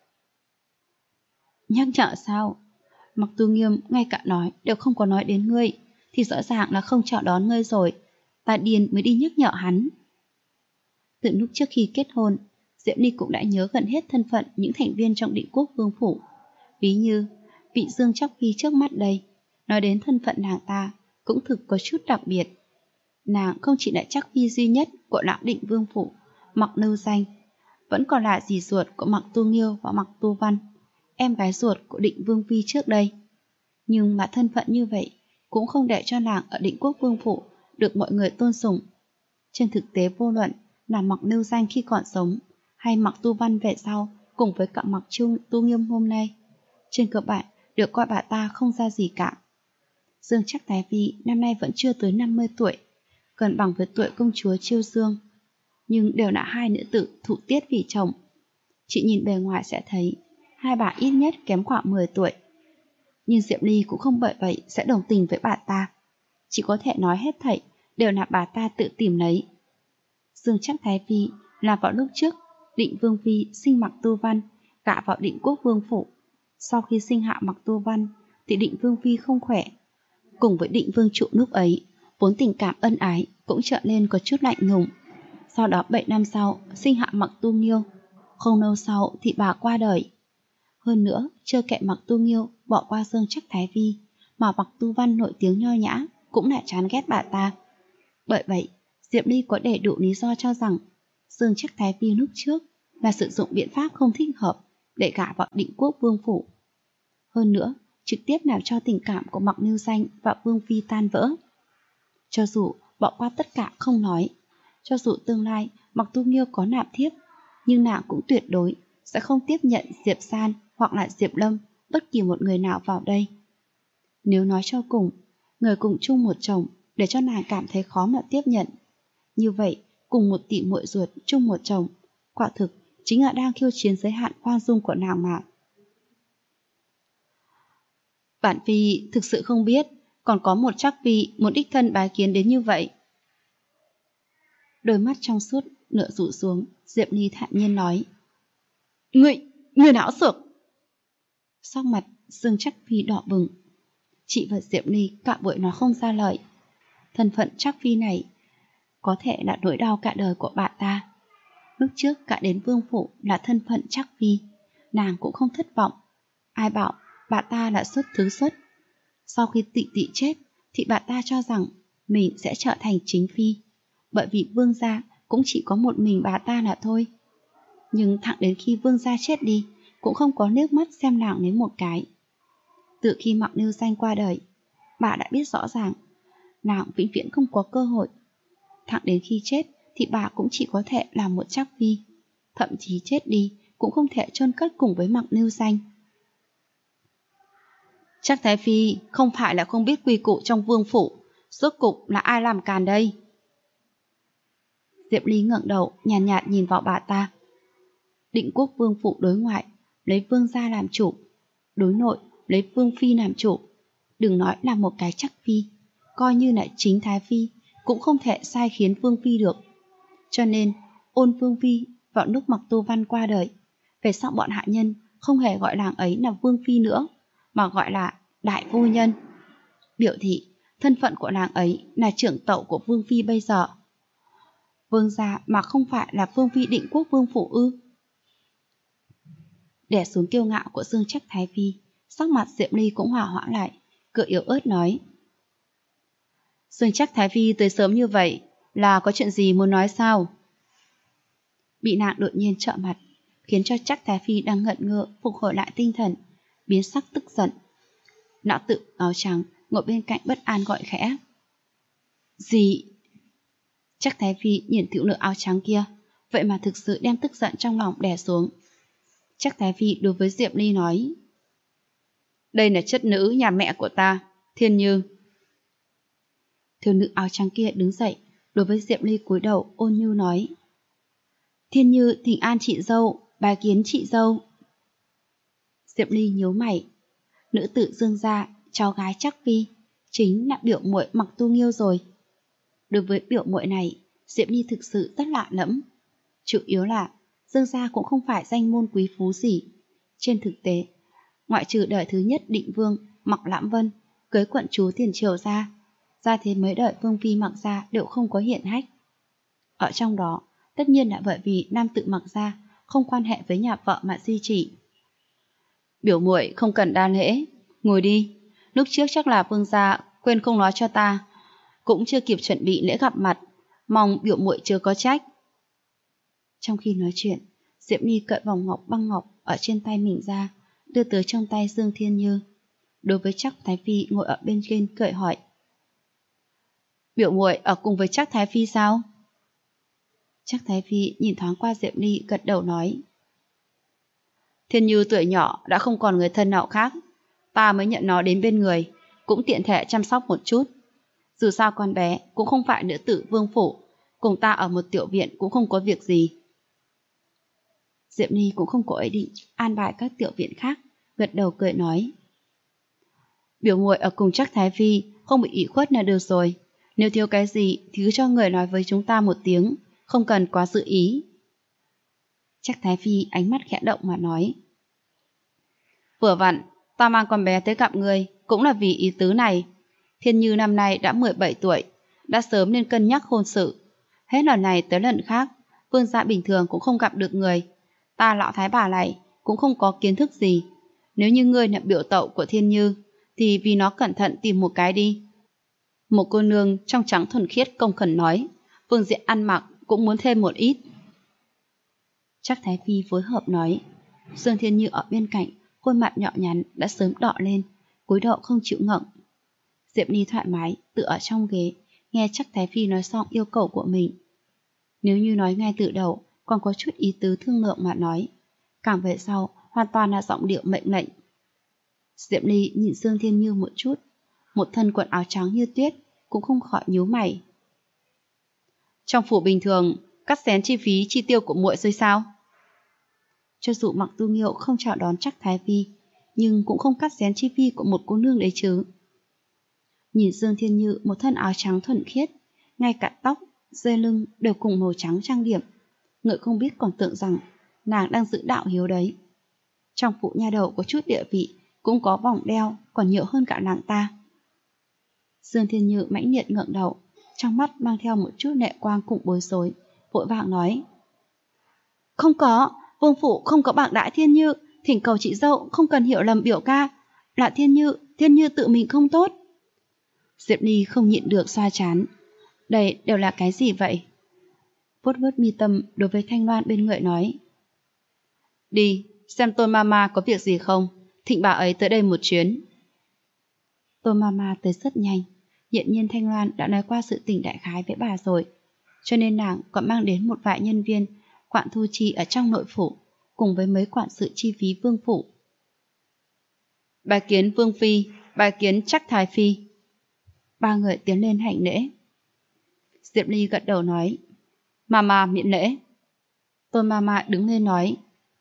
Nhắc nhở sao? Mặc Tu Nghiêm ngay cả nói đều không có nói đến ngươi, thì rõ ràng là không chào đón ngươi rồi. Ta điên mới đi nhắc nhở hắn. Từ lúc trước khi kết hôn, Diệp Ly cũng đã nhớ gần hết thân phận những thành viên trong Định Quốc Vương phủ. Ví như vị Dương Trắc Phi trước mắt đây, nói đến thân phận nàng ta cũng thực có chút đặc biệt. Nàng không chỉ là Trắc Phi duy nhất của lão Định Vương phủ Mặc Lưu Danh, vẫn còn là dì ruột của Mặc Tu Nghiêu và Mặc Tu Văn, em gái ruột của Định Vương Phi trước đây. Nhưng mà thân phận như vậy cũng không để cho nàng ở Định Quốc Vương phủ được mọi người tôn sùng. Trên thực tế, vô luận là Mặc Lưu Danh khi còn sống hay Mặc Tu Văn về sau, cùng với cả Mặc Tu Nghiêm hôm nay, trên cơ bản được coi bà ta không ra gì cả. Dương Trắc Thái Phi năm nay vẫn chưa tới 50 tuổi, gần bằng với tuổi công chúa Chiêu Dương, nhưng đều là hai nữ tử thụ tiết vì chồng. Chị nhìn bề ngoài sẽ thấy hai bà ít nhất kém khoảng 10 tuổi, nhưng Diệp Ly cũng không bởi vậy sẽ đồng tình với bà ta. Chỉ có thể nói hết thảy đều là bà ta tự tìm lấy. Dương Trắc Thái Phi là vào lúc trước Định Vương Phi sinh Mặc Tu Văn gả vào Định Quốc Vương phủ. Sau khi sinh hạ Mặc Tu Văn thì Định Vương Phi không khỏe, cùng với Định Vương Trụ lúc ấy vốn tình cảm ân ái cũng trở nên có chút lạnh lùng. Sau đó 7 năm sau sinh hạ Mặc Tu Nghiêu, không lâu sau thì bà qua đời. Hơn nữa, chưa kệ Mặc Tu Nghiêu bỏ qua Dương Trắc Thái Phi, mà Mặc Tu Văn nổi tiếng nho nhã cũng lại chán ghét bà ta. Bởi vậy, Diệp Ly có đầy đủ lý do cho rằng Dương Trác Thái Phi lúc trước là sử dụng biện pháp không thích hợp để gả vào Định Quốc vương phủ. Hơn nữa, trực tiếp làm cho tình cảm của Mạc Nưu Danh và Vương Phi tan vỡ. Cho dù bỏ qua tất cả không nói, cho dù tương lai Mạc Tu Nghiêu có nạp thiếp, nhưng nàng cũng tuyệt đối sẽ không tiếp nhận Diệp San hoặc là Diệp Lâm, bất kỳ một người nào vào đây. Nếu nói cho cùng, người cùng chung một chồng để cho nàng cảm thấy khó mà tiếp nhận. Như vậy, cùng một tỷ muội ruột chung một chồng, quả thực chính là đang khiêu chiến giới hạn khoan dung của nàng mà. Bản Phi thực sự không biết còn có một Trác Phi muốn đích thân bái kiến đến như vậy. Đôi mắt trong suốt nửa rũ xuống, Diệp Ly thản nhiên nói: Người não xược. Sắc mặt Dương Trác Phi đỏ bừng. Chị và Diệp Ly cả buổi nói không ra lời. Thân phận Trác Phi này có thể là nỗi đau cả đời của bà ta. Lúc trước cả đến vương phủ là thân phận Trác Phi, nàng cũng không thất vọng. Ai bảo bà ta là xuất thứ xuất. Sau khi Tị Tị chết thì bà ta cho rằng mình sẽ trở thành chính phi, bởi vì vương gia cũng chỉ có một mình bà ta là thôi. Nhưng thẳng đến khi vương gia chết đi cũng không có nước mắt xem nàng đến một cái. Từ khi Mạc Nưu Danh qua đời, bà đã biết rõ ràng nàng vĩnh viễn không có cơ hội. Thẳng đến khi chết thì bà cũng chỉ có thể là một Trác Phi, thậm chí chết đi cũng không thể chôn cất cùng với Mạc Nưu Danh. Trác Thái Phi không phải là không biết quy củ trong vương phủ, rốt cục là ai làm càn đây? Diệp Ly ngẩng đầu nhàn nhạt nhìn vào bà ta. Định Quốc vương phủ đối ngoại lấy vương gia làm chủ, đối nội lấy vương phi làm chủ. Đừng nói là một cái Trác Phi, coi như là chính Thái Phi cũng không thể sai khiến vương phi được. Cho nên Ôn vương phi vào lúc Mạc Tu Văn qua đời, về sau bọn hạ nhân không hề gọi nàng ấy là vương phi nữa, mà gọi là đại phu nhân, biểu thị thân phận của nàng ấy là trưởng tẩu của vương phi bây giờ. Vương gia mà không phải là vương phi Định Quốc vương phủ ư? Đè xuống kiêu ngạo của Dương Trác Thái Phi, sắc mặt Diệp Ly cũng hòa hoãn lại, cười yếu ớt nói: Dương Trác Thái Phi tới sớm như vậy là có chuyện gì muốn nói sao? Bị nàng đột nhiên trợn mặt, khiến cho Trác Thái Phi đang ngẩn ngơ phục hồi lại tinh thần, biến sắc tức giận. Lão tự áo trắng ngồi bên cạnh bất an gọi khẽ: Gì? Trác Thái Phi nhìn thiếu nữ áo trắng kia, vậy mà thực sự đem tức giận trong lòng đè xuống. Trác Thái Phi đối với Diệp Ly nói: Đây là chất nữ nhà mẹ của ta, Thiên Như. Thiếu nữ áo trắng kia đứng dậy, đối với Diệp Ly cúi đầu ôn nhu nói: Thiên Như thỉnh an chị dâu, bái kiến chị dâu. Diệp Ly nhíu mày. Nữ tử Dương gia, cháu gái Trác Phi, chính là biểu muội Mạc Tu Nghiêu rồi. Đối với biểu muội này, Diệp Ly thực sự rất lạ lẫm. Chủ yếu là Dương gia cũng không phải danh môn quý phú gì. Trên thực tế, ngoại trừ đời thứ nhất Định Vương Mạc Lãm Vân cưới quận chúa Tiền Triều ra thế mấy đời vương phi Mạc gia đều không có hiển hách. Ở trong đó, tất nhiên là bởi vì nam tự Mạc gia không quan hệ với nhà vợ mà duy trì. Biểu muội không cần đa lễ, ngồi đi. Lúc trước chắc là vương gia quên không nói cho ta, cũng chưa kịp chuẩn bị lễ gặp mặt, mong biểu muội chưa có trách. Trong khi nói chuyện, Diệp Ly cởi vòng ngọc băng ngọc ở trên tay mình ra, đưa tới trong tay Dương Thiên Như. Đối với Trác Thái Phi ngồi ở bên trên cười hỏi: Biểu muội ở cùng với Trác Thái Phi sao? Trác Thái Phi nhìn thoáng qua Diệp Ly, gật đầu nói: Thiên Như tuổi nhỏ đã không còn người thân nào khác, ta mới nhận nó đến bên người, cũng tiện thể chăm sóc một chút. Dù sao con bé cũng không phải nữ tử vương phủ, cùng ta ở một tiểu viện cũng không có việc gì. Diệp Ly cũng không có ý định an bài các tiểu viện khác, gật đầu cười nói: Biểu muội ở cùng Trác Thái Phi không bị ủy khuất là được rồi. Nếu thiếu cái gì thì cứ cho người nói với chúng ta một tiếng, không cần quá dự ý. Trác Thái Phi ánh mắt khẽ động mà nói: Vừa vặn, ta mang con bé tới gặp người cũng là vì ý tứ này. Thiên Như năm nay đã 17 tuổi, đã sớm nên cân nhắc hôn sự. Hết lần này tới lần khác, vương gia bình thường cũng không gặp được người. Ta lão thái bà này cũng không có kiến thức gì. Nếu như ngươi là biểu tậu của Thiên Như, thì vì nó cẩn thận tìm một cái đi. Một cô nương trong trắng thuần khiết công khẩn nói, vương diện ăn mặc cũng muốn thêm một ít. Trác Thái Phi phối hợp nói. Dương Thiên Như ở bên cạnh, khuôn mặt nhỏ nhắn đã sớm đỏ lên, cúi đầu không chịu ngẩng. Diệp Ly thoải mái tựa ở trong ghế, nghe Trác Thái Phi nói xong yêu cầu của mình. Nếu như nói ngay từ đầu, còn có chút ý tứ thương lượng mà nói, càng về sau hoàn toàn là giọng điệu mệnh lệnh. Diệp Ly nhìn Dương Thiên Như một chút, một thân quần áo trắng như tuyết, cũng không khỏi nhíu mày. Trong phủ bình thường, cắt xén chi phí chi tiêu của muội rồi sao? Cho dù Mặc Tu Nghiêu không chào đón Trác Thái Phi, nhưng cũng không cắt xén chi phí của một cô nương đấy chứ. Nhìn Dương Thiên Như một thân áo trắng thuần khiết, ngay cả tóc, dây lưng đều cùng màu trắng trang điểm, người không biết còn tưởng rằng nàng đang giữ đạo hiếu đấy. Trong phủ nha đầu có chút địa vị, cũng có vòng đeo còn nhiều hơn cả nàng ta. Dương Thiên Như mãnh liệt ngẩng đầu, trong mắt mang theo một chút lệ quang cùng bối rối, vội vàng nói: Không có, vương phủ không có bảng đãi Thiên Như, thỉnh cầu chị dâu không cần hiểu lầm biểu ca, là Thiên Như tự mình không tốt. Diệp Ly không nhịn được xoa trán. Đây đều là cái gì vậy? Vuốt vuốt mi tâm đối với Thanh Loan bên người nói: Đi, xem Tôn Mama có việc gì không, thỉnh bà ấy tới đây một chuyến. Tôn Mama tới rất nhanh, hiện nhiên Thanh Loan đã nói qua sự tình đại khái với bà rồi, cho nên nàng còn mang đến một vài nhân viên quản thu chi ở trong nội phủ, cùng với mấy quản sự chi phí vương phủ. Bài kiến Vương Phi, bài kiến Trác Thái Phi. Ba người tiến lên hành lễ. Diệp Ly gật đầu nói: Mama miễn lễ. Tôn Mama đứng lên nói: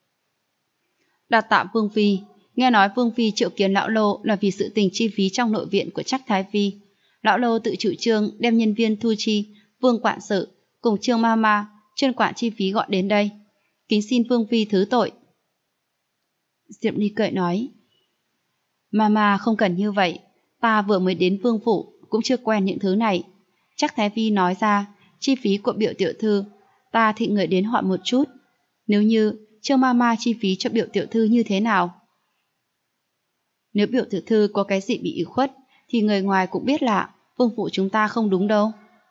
Đa tạ Vương Phi, nghe nói Vương Phi triệu kiến lão lô là vì sự tình chi phí trong nội viện của Trác Thái Phi. Lão lô tự chủ trương đem nhân viên thu chi, Vương quản sự cùng Trương Mama chuyên quản chi phí gọi đến đây, kính xin Vương Phi thứ tội. Diệp Ly cười nói: Mama không cần như vậy, ta vừa mới đến vương phủ cũng chưa quen những thứ này. Trác Thái Phi nói ra chi phí của biểu tiểu thư, ta thịnh người đến hỏi một chút, nếu như Trương Mama chi phí cho biểu tiểu thư như thế nào? Nếu biểu tiểu thư có cái gì bị ủy khuất thì người ngoài cũng biết là vương phủ chúng ta không đúng đâu.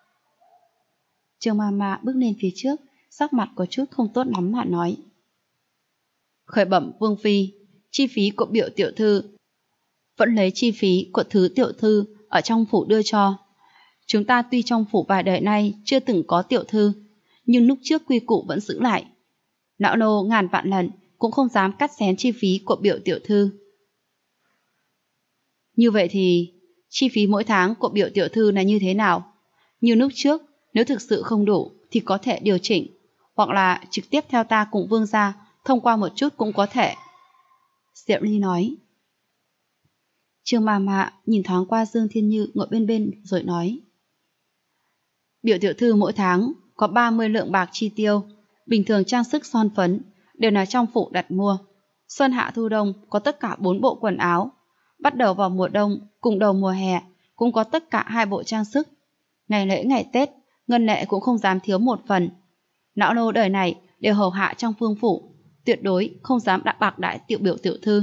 Trương Mama bước lên phía trước, sắc mặt có chút không tốt lắm mà nói: Khởi bẩm Vương Phi, chi phí của biểu tiểu thư vẫn lấy chi phí của thứ tiểu thư ở trong phủ đưa cho. Chúng ta tuy trong phủ vài đời nay chưa từng có tiểu thư, nhưng lúc trước quy củ vẫn giữ lại. Lão nô ngàn vạn lần cũng không dám cắt xén chi phí của biểu tiểu thư. Như vậy thì chi phí mỗi tháng của biểu tiểu thư là như thế nào? Như lúc trước, nếu thực sự không đủ thì có thể điều chỉnh, hoặc là trực tiếp theo ta cùng vương gia thông qua một chút cũng có thể. Diệp Ly nói. Trương Mama nhìn thoáng qua Dương Thiên Như ngồi bên bên rồi nói: Biểu tiểu thư mỗi tháng có 30 lượng bạc chi tiêu, bình thường trang sức son phấn đều là trong phủ đặt mua. Xuân hạ thu đông có tất cả 4 bộ quần áo, bắt đầu vào mùa đông cùng đầu mùa hè cũng có tất cả 2 bộ trang sức. Ngày lễ ngày Tết, ngân lệ cũng không dám thiếu một phần. Lão nô đời này đều hầu hạ trong vương phủ, tuyệt đối không dám bạc đãi tiểu biểu tiểu thư.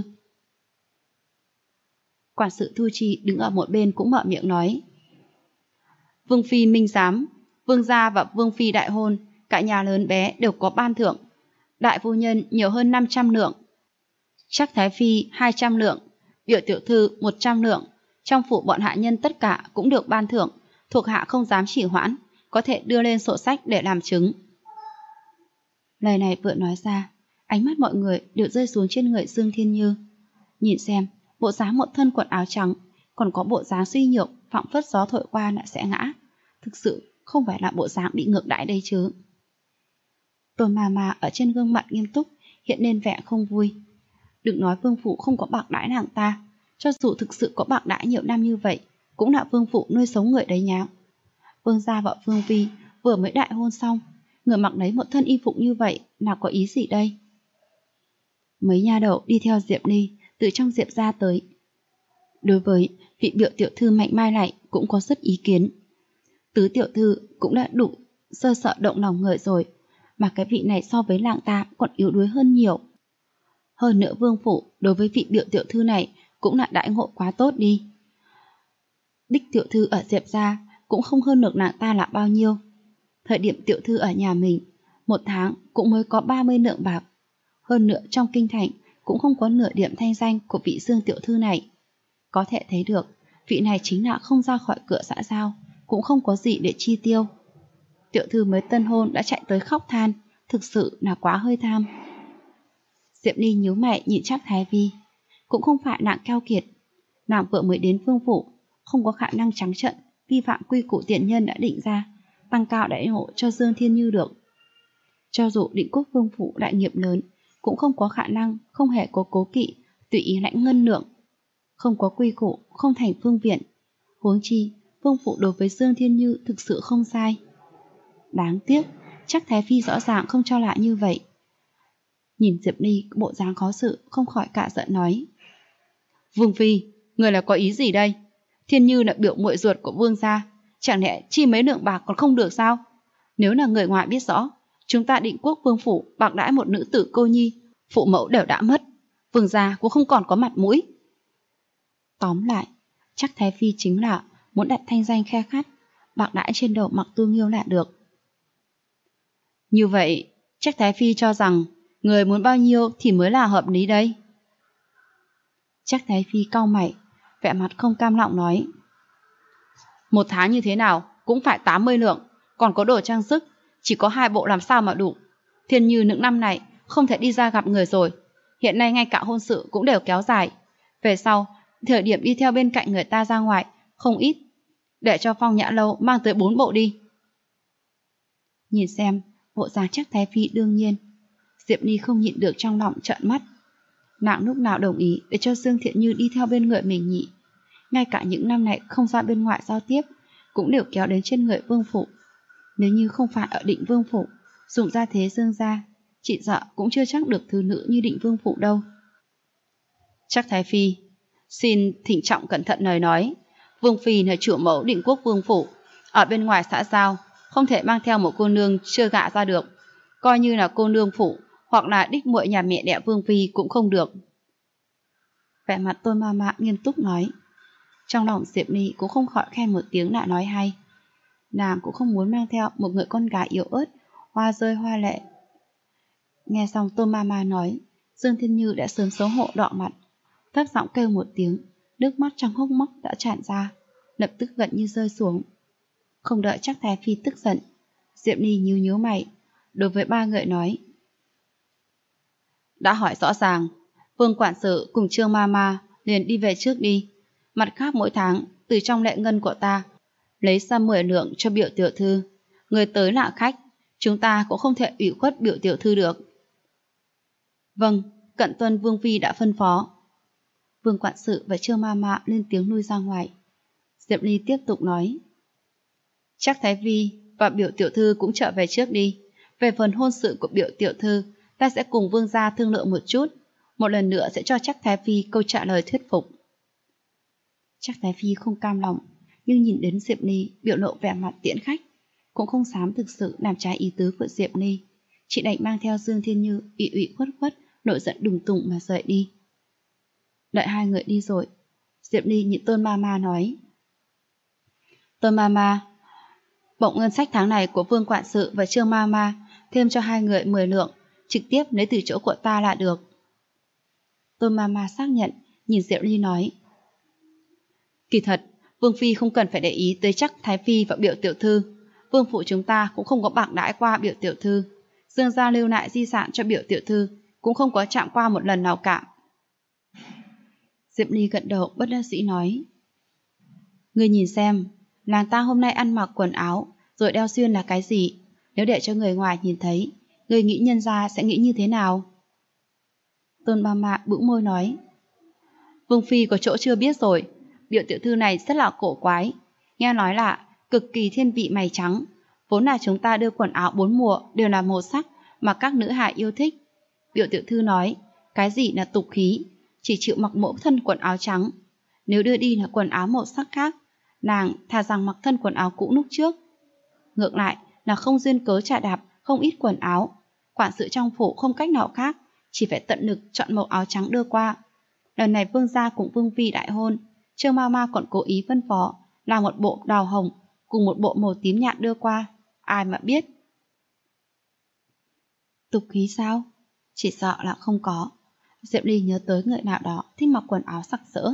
Quản sự Thu Chi đứng ở một bên cũng mở miệng nói: Vương Phi minh giám, vương gia và vương phi đại hôn, cả nhà lớn bé đều có ban thưởng. Đại phu nhân nhiều hơn 500 lượng, Trác Thái Phi 200 lượng, biểu tiểu thư 100 lượng. Trong phủ bọn hạ nhân tất cả cũng được ban thưởng, thuộc hạ không dám chỉ hoãn, có thể đưa lên sổ sách để làm chứng. Lời này vừa nói ra, ánh mắt mọi người đều rơi xuống trên người Dương Thiên Như. Nhìn xem, bộ dáng một thân quần áo trắng, còn có bộ dáng suy nhược, phảng phất gió thổi qua lại sẽ ngã. Thực sự không phải là bộ dáng bị ngược đãi đây chứ. Tôn Mama ở trên gương mặt nghiêm túc hiện lên vẻ không vui. Đừng nói vương phủ không có bạc đãi nàng ta, cho dù thực sự có bạc đãi nhiều năm như vậy, cũng là vương phủ nuôi sống người đấy nhá. Vương gia và vương phi vừa mới đại hôn xong, người mặc lấy một thân y phục như vậy là có ý gì đây? Mấy nha đầu đi theo Diệp Ly từ trong Diệp ra tới. Đối với vị biểu tiểu thư Mạnh Mai lại cũng có rất ý kiến. Tứ tiểu thư cũng đã đủ sơ sợ động lòng người rồi, mà cái vị này so với làng ta còn yếu đuối hơn nhiều. Hơn nữa vương phủ đối với vị biểu tiểu thư này cũng là đãi ngộ quá tốt đi. Đích tiểu thư ở Diệp gia cũng không hơn được nàng ta là bao nhiêu. Thời điểm tiểu thư ở nhà mình, một tháng cũng mới có 30 lượng bạc. Hơn nữa trong kinh thành cũng không có nửa điểm thanh danh của vị Dương tiểu thư này. Có thể thấy được, vị này chính là không ra khỏi cửa xã giao, cũng không có gì để chi tiêu. Tiểu thư mới tân hôn đã chạy tới khóc than, thực sự là quá hơi tham. Diệp Ly nhíu mày nhìn Trác Thái Vi, cũng không phải nàng keo kiệt, nàng vừa mới đến vương phủ, không có khả năng trắng trợn vi phạm quy củ tiền nhân đã định ra, tăng cao đãi ngộ cho Dương Thiên Như được. Cho dù Định Quốc vương phủ đại nghiệp lớn, cũng không có khả năng không hề có cố kỵ tùy ý lãnh ngân lượng, không có quy củ không thành phương viện. Huống chi vương phủ đối với Dương Thiên Như thực sự không sai. Đáng tiếc, chắc Thái Phi rõ ràng không cho lại như vậy. Nhìn Diệp Ly bộ dáng khó xử, không khỏi cả giận nói: Vương Phi, người là có ý gì đây? Thiên Như là biểu muội ruột của vương gia, chẳng lẽ chi mấy lượng bạc còn không được sao? Nếu là người ngoài biết rõ, chúng ta Định Quốc vương phủ bạc đãi một nữ tử cô nhi, phụ mẫu đều đã mất, vương gia cũng không còn có mặt mũi. Tóm lại, chắc Thái Phi chính là muốn đặt thanh danh khe khát, bạc đãi trên đầu Mặc Tu Nghiêu là được. Như vậy, chắc Thái Phi cho rằng người muốn bao nhiêu thì mới là hợp lý đây. Chắc Thái Phi cau mày, vẻ mặt không cam lòng nói: Một tháng như thế nào cũng phải 80 lượng, còn có đồ trang sức, chỉ có 2 bộ làm sao mà đủ. Thiên Như những năm này không thể đi ra gặp người rồi, hiện nay ngay cả hôn sự cũng đều kéo dài. Về sau, thời điểm đi theo bên cạnh người ta ra ngoài, không ít, để cho Phong Nhã Lâu mang tới 4 bộ đi. Nhìn xem, bộ dáng chắc Thái Phi đương nhiên, Diệp Ly không nhịn được trong lòng trợn mắt. Nàng lúc nào đồng ý để cho Dương Thiện Như đi theo bên người mình nhỉ? Ngay cả những năm này không ra bên ngoài giao tiếp, cũng đều kéo đến trên người vương phủ. Nếu như không phải ở Định vương phủ, dùng ra thế Dương gia, chị sợ cũng chưa chắc được thứ nữ như Định vương phủ đâu. Chắc Thái Phi, xin thỉnh trọng cẩn thận lời nói. Vương Phi là chủ mẫu Định Quốc vương phủ, ở bên ngoài xã giao, không thể mang theo một cô nương chưa gả ra được. Coi như là cô nương phủ, hoặc là đích muội nhà mẹ đẻ Vương Phi cũng không được. Vẻ mặt Tôn Mama nghiêm túc nói. Trong lòng Diệp Ly cũng không khỏi khen một tiếng lại nói hay. Nàng cũng không muốn mang theo một người con gái yếu ớt, hoa rơi hoa lệ. Nghe xong Tôn Mama nói, Dương Thiên Như đã sớm xấu hổ đỏ mặt, thấp giọng kêu một tiếng, nước mắt trong hốc mắt đã tràn ra, lập tức gần như rơi xuống. Không đợi chắc Thái Phi tức giận, Diệp Ly nhíu mày, đối với 3 người nói: Đã hỏi rõ ràng, Vương quản sự cùng Trương Mama liền đi về trước đi. Mặt khác mỗi tháng từ trong lệ ngân của ta lấy ra 10 lượng cho Biểu tiểu thư. Người tới là khách, chúng ta cũng không thể ủy khuất Biểu tiểu thư được. Vâng, cận tuân Vương Phi đã phân phó. Vương quản sự và Trương Mama lên tiếng lui ra ngoài. Diệp Ly tiếp tục nói: Chắc Thái Vi và Biểu tiểu thư cũng trở về trước đi. Về phần hôn sự của Biểu tiểu thư, ta sẽ cùng vương gia thương lượng một chút, một lần nữa sẽ cho chắc Thái Phi câu trả lời thuyết phục. Chắc Thái Phi không cam lòng, nhưng nhìn đến Diệp Ly biểu lộ vẻ mặt tiễn khách, cũng không dám thực sự làm trái ý tứ của Diệp Ly, chỉ đành mang theo Dương Thiên Như ủy khuất nổi giận đùng tùng mà rời đi. Đợi 2 người đi rồi, Diệp Ly nhìn Tôn Mama nói: Tôn Mama, bổng ngân sách tháng này của Vương quản sự và Trương Mama thêm cho 2 người 10 lượng, trực tiếp lấy từ chỗ của ta là được. Tôn Mama xác nhận, nhìn Diệp Ly nói: Kỳ thật, Vương Phi không cần phải để ý tới chắc Thái Phi và Biểu tiểu thư. Vương phủ chúng ta cũng không có bạc đãi qua Biểu tiểu thư. Dương gia lưu lại di sản cho Biểu tiểu thư cũng không có chạm qua một lần nào cả. Diệp Ly gật đầu bất đắc dĩ nói: Ngươi nhìn xem, nàng ta hôm nay ăn mặc quần áo rồi đeo xuyên là cái gì? Nếu để cho người ngoài nhìn thấy, người nghĩ nhân gia sẽ nghĩ như thế nào? Tôn Mama bĩu môi nói: Vương Phi có chỗ chưa biết rồi, Biểu tiểu thư này rất là cổ quái. Nghe nói là cực kỳ thiên vị mày trắng. Vốn là chúng ta đưa quần áo 4 mùa đều là màu sắc mà các nữ hài yêu thích. Biểu tiểu thư nói, cái gì là tục khí, chỉ chịu mặc mẫu thân quần áo trắng. Nếu đưa đi là quần áo màu sắc khác, nàng thà rằng mặc thân quần áo cũ lúc trước. Ngược lại là không duyên cớ trả đạp không ít quần áo. Quản sự trong phủ không cách nào khác, chỉ phải tận lực chọn màu áo trắng đưa qua. Lần này vương gia cùng Vương Phi đại hôn, Trương Mama còn cố ý phân phó là một bộ đào hồng cùng một bộ màu tím nhạt đưa qua, ai mà biết. Tục khí sao? Chỉ sợ là không có. Diệp Ly nhớ tới người nào đó thích mặc quần áo sặc sỡ.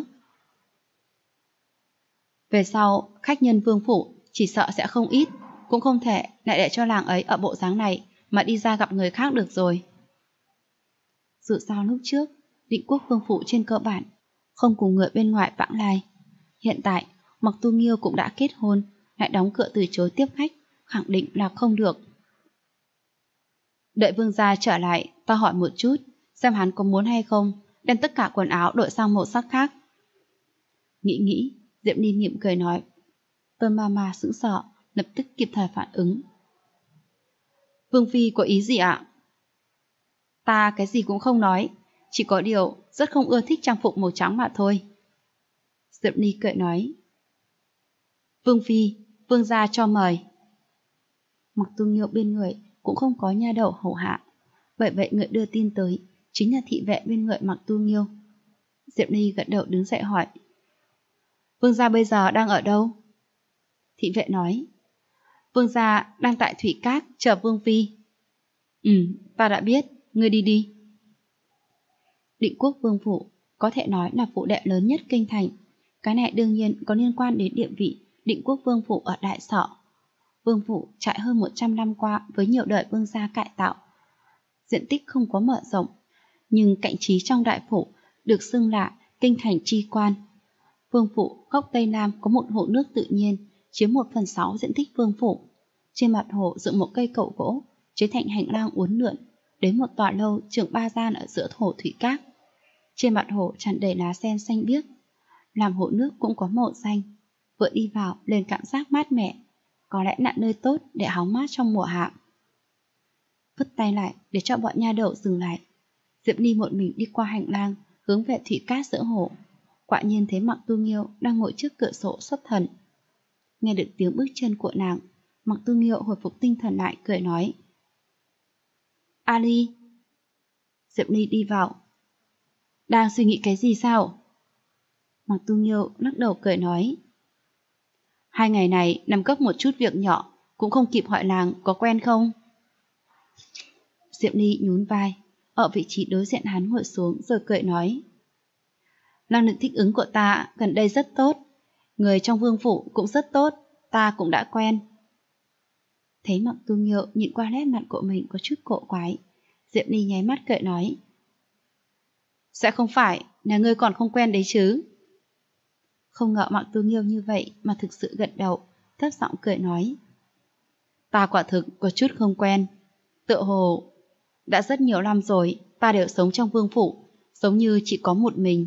Về sau, khách nhân vương phủ chỉ sợ sẽ không ít, cũng không thể lại để cho làng ấy ở bộ dáng này mà đi ra gặp người khác được rồi. Dù sao lúc trước, Định Quốc vương phủ trên cơ bản không cùng người bên ngoài vãng lai. Hiện tại, Mặc Tu Nghiêu cũng đã kết hôn, lại đóng cửa từ chối tiếp khách, khẳng định là không được. Đợi vương gia trở lại, ta hỏi một chút, xem hắn có muốn hay không đem tất cả quần áo đổi sang màu sắc khác. Nghĩ, Diệp Ly mỉm cười nói. Tôn Mama sững sờ, lập tức kịp thời phản ứng. Vương phi có ý gì ạ? Ta cái gì cũng không nói, chỉ có điều rất không ưa thích trang phục màu trắng mà thôi. Diệp Ly cười nói. Vương phi, vương gia cho mời. Mặc Tu Nghiêu bên người cũng không có nha đầu hầu hạ, bởi vậy người đưa tin tới chính là thị vệ bên người Mặc Tu Nghiêu. Diệp Ly gật đầu đứng dậy hỏi. Vương gia bây giờ đang ở đâu? Thị vệ nói. Vương gia đang tại Thủy Cát chờ vương phi. Ta đã biết, ngươi đi đi. Định Quốc vương phủ có thể nói là phủ đệ lớn nhất kinh thành. Cái này đương nhiên có liên quan đến địa vị Định Quốc vương phủ ở Đại Sở. Vương phủ trải hơn 100 năm qua với nhiều đời vương gia cải tạo. Diện tích không có mở rộng, nhưng cảnh trí trong đại phủ được xưng là kinh thành chi quan. Vương phủ góc Tây Nam có một hồ nước tự nhiên chiếm 1/6 diện tích vương phủ. Trên mặt hồ dựng một cây cầu gỗ chế thành hành lang uốn lượn đến một tòa lâu chừng 3 gian ở giữa hồ Thủy Cát. Trên mặt hồ tràn đầy lá sen xanh biếc, làm hồ nước cũng có màu xanh. Vừa đi vào lên cảm giác mát mẻ, có lẽ là nơi tốt để hóng mát trong mùa hạ. Vứt tay lại để cho bọn nha đầu dừng lại. Diệp Ly một mình đi qua hành lang hướng về Thủy Cát giữa hồ. Quả nhiên thấy Mặc Tu Nghiêu đang ngồi trước cửa sổ xuất thần. Nghe được tiếng bước chân của nàng, Mặc Tu Nghiêu hồi phục tinh thần lại cười nói. Ali. Diệp Ly đi vào. Đang suy nghĩ cái gì sao? Mặc Tu Nghiêu lắc đầu cười nói. 2 ngày này nằm gấp một chút việc nhỏ, cũng không kịp hỏi nàng có quen không? Diệp Ly nhún vai, ở vị trí đối diện hắn ngồi xuống rồi cười nói. Năng lực thích ứng của ta gần đây rất tốt, người trong vương phủ cũng rất tốt, ta cũng đã quen. Thấy Mặc Tu Nghiêu nhìn qua nét mặt của mình có chút cổ quái, Diệp Ly nháy mắt cười nói. Sẽ không phải là ngươi còn không quen đấy chứ? Không ngờ Mặc Tu Nghiêu như vậy mà thực sự gật đầu, thấp giọng cười nói. Ta quả thực có chút không quen. Tựa hồ đã rất nhiều năm rồi ta đều sống trong vương phủ, giống như chỉ có một mình.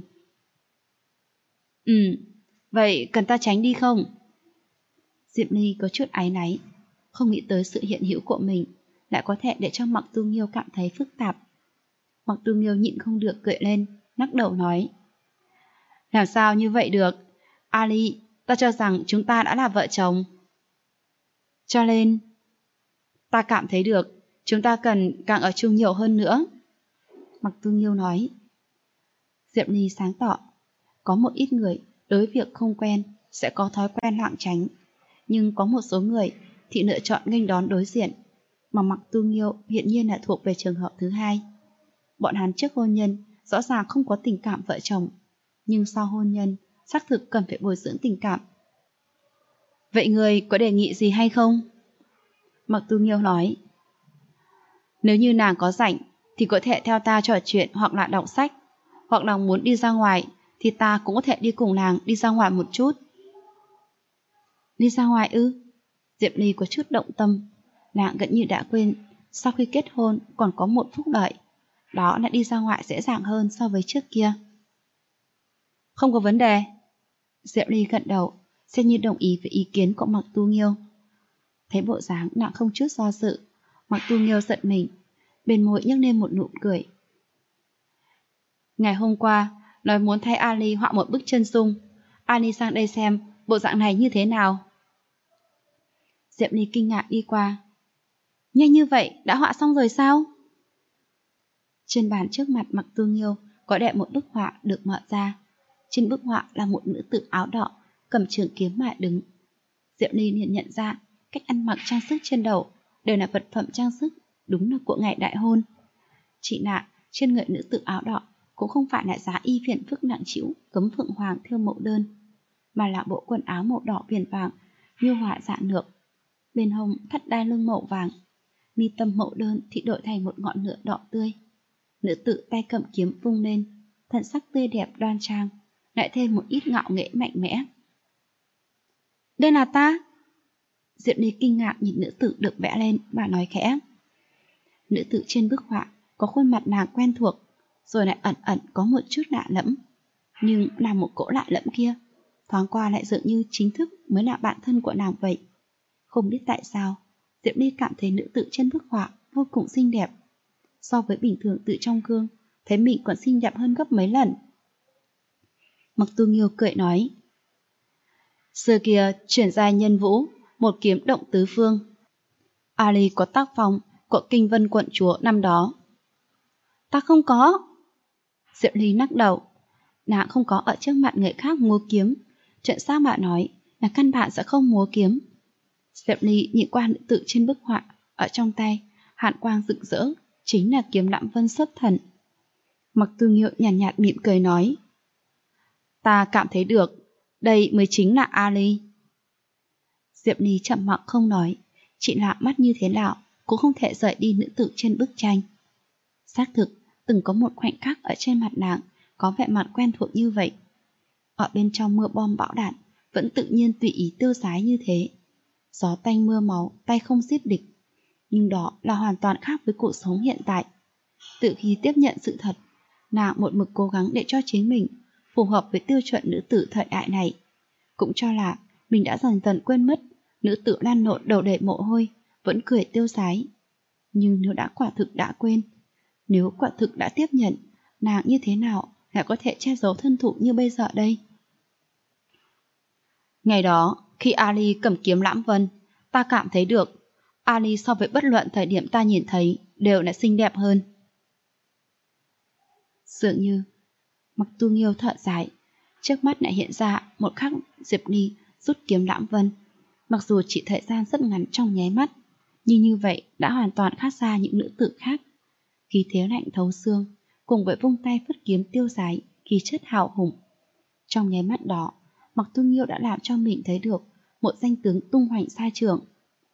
Vậy cần ta tránh đi không? Diệp Ly có chút áy náy, không nghĩ tới sự hiện hữu của mình lại có thể để cho Mặc Tu Nghiêu cảm thấy phức tạp. Mặc Tu Nghiêu nhịn không được cười lên, lắc đầu nói. Làm sao như vậy được? Ali, ta cho rằng chúng ta đã là vợ chồng. Cho nên, ta cảm thấy được, chúng ta cần càng ở chung nhiều hơn nữa. Mặc Tu Nghiêu nói. Diệp Ly sáng tỏ, có một ít người đối việc không quen sẽ có thói quen lảng tránh, nhưng có một số người thì lựa chọn nghênh đón đối diện, mà Mặc Tu Nghiêu hiện nhiên là thuộc về trường hợp thứ hai. Bọn hắn trước hôn nhân rõ ràng không có tình cảm vợ chồng, nhưng sau hôn nhân xác thực cần phải bồi dưỡng tình cảm. Vậy người có đề nghị gì hay không? Mặc Tu Nghiêu nói. Nếu như nàng có rảnh thì có thể theo ta trò chuyện hoặc là đọc sách, hoặc là muốn đi ra ngoài thì ta cũng có thể đi cùng nàng đi ra ngoài một chút. Đi ra ngoài ư? Diệp Ly có chút động tâm. Nàng gần như đã quên sau khi kết hôn còn có một phúc lợi, đó là đi ra ngoài dễ dàng hơn so với trước kia. Không có vấn đề. Diệp Ly gật đầu, xem như đồng ý với ý kiến của Mặc Tu Nghiêu. Thấy bộ dáng nàng không chút do dự, Mặc Tu Nghiêu giận mình, bên môi nhếch lên một nụ cười. Ngày hôm qua nói muốn thay Ali họa một bức chân dung, Ali sang đây xem bộ dạng này như thế nào. Diệp Ly kinh ngạc đi qua. Nhanh như vậy đã họa xong rồi sao? Trên bàn trước mặt Mặc Tu Nghiêu có để một bức họa được mở ra. Trên bức họa là một nữ tử áo đỏ cầm trường kiếm mà đứng. Diệu Ly liền nhận ra cách ăn mặc trang sức trên đầu đều là vật phẩm trang sức, đúng là của ngày đại hôn. Chị Nạ trên người nữ tử áo đỏ cũng không phải là giá y phiền phức nặng trĩu cấm phượng hoàng theo mẫu đơn, mà là bộ quần áo màu đỏ viền vàng, miêu họa dạ lược, bên hông thắt đai lưng màu vàng, mi tâm mẫu đơn thì đổi thành một ngọn lửa đỏ tươi. Nữ tử tay cầm kiếm vung lên, thần sắc tươi đẹp đoan trang, lại thêm một ít ngạo nghễ mạnh mẽ. Đây là ta? Diệu Ly kinh ngạc nhìn nữ tử được vẽ lên và nói khẽ. Nữ tử trên bức họa có khuôn mặt nàng quen thuộc, rồi lại ẩn ẩn có một chút lạ lẫm, nhưng là một cỗ lạ lẫm kia thoáng qua lại dường như chính thức mới là bạn thân của nàng vậy. Không biết tại sao, Diệu Ly cảm thấy nữ tử trên bức họa vô cùng xinh đẹp. So với bình thường tự trong gương, thấy mình còn xinh đẹp hơn gấp mấy lần. Mặc Tu Nghiêu cười nói, xưa kia chuyển giai nhân vũ, một kiếm động tứ phương. Ali có tác phong của Kinh Vân quận chúa năm đó. Ta không có. Diệu Ly lắc đầu. Nàng không có ở trước mặt người khác múa kiếm, chuyện sao mà nói là căn bản sẽ không múa kiếm. Diệu Ly nhìn qua nữ tử trên bức họa, ở trong tay hàn quang rực rỡ, chính là kiếm Lãm Vân xuất thần. Mặc Tu Nghiêu nhàn nhạt mỉm cười nói, ta cảm thấy được, đây mới chính là Ali. Diệp Ly chậm mặc không nói, chị lạ mắt như thế nào cũng không thể rời đi nữ tử trên bức tranh. Xác thực, từng có một khoảnh khắc ở trên mặt nàng có vẻ mặt quen thuộc như vậy. Ở bên trong mưa bom bão đạn, vẫn tự nhiên tùy ý tiêu sái như thế. Gió tanh mưa máu, tay không giết địch. Nhưng đó là hoàn toàn khác với cuộc sống hiện tại. Từ khi tiếp nhận sự thật, nàng một mực cố gắng để cho chính mình phù hợp với tiêu chuẩn nữ tử thời đại này. Cũng cho là mình đã dần dần quên mất nữ tử lăn lộn đầu đầy mồ hôi, vẫn cười tiêu sái. Nhưng nếu đã quả thực đã quên, nếu quả thực đã tiếp nhận, nàng như thế nào lại có thể che giấu thân thủ như bây giờ đây? Ngày đó, khi Ali cầm kiếm Lãm Vân, ta cảm thấy được Ali so với bất luận thời điểm ta nhìn thấy đều là xinh đẹp hơn. Dường như Mặc Tu Nghiêu thở dài, trước mắt lại hiện ra một khắc Diệp Ly rút kiếm Lãm Vân. Mặc dù chỉ thời gian rất ngắn trong nháy mắt, nhưng như vậy đã hoàn toàn khác xa những nữ tử khác. Khí thế lạnh thấu xương, cùng với vung tay phất kiếm tiêu sái, khí chất hào hùng. Trong nháy mắt đó, Mặc Tu Nghiêu đã làm cho mình thấy được một danh tướng tung hoành xa trường.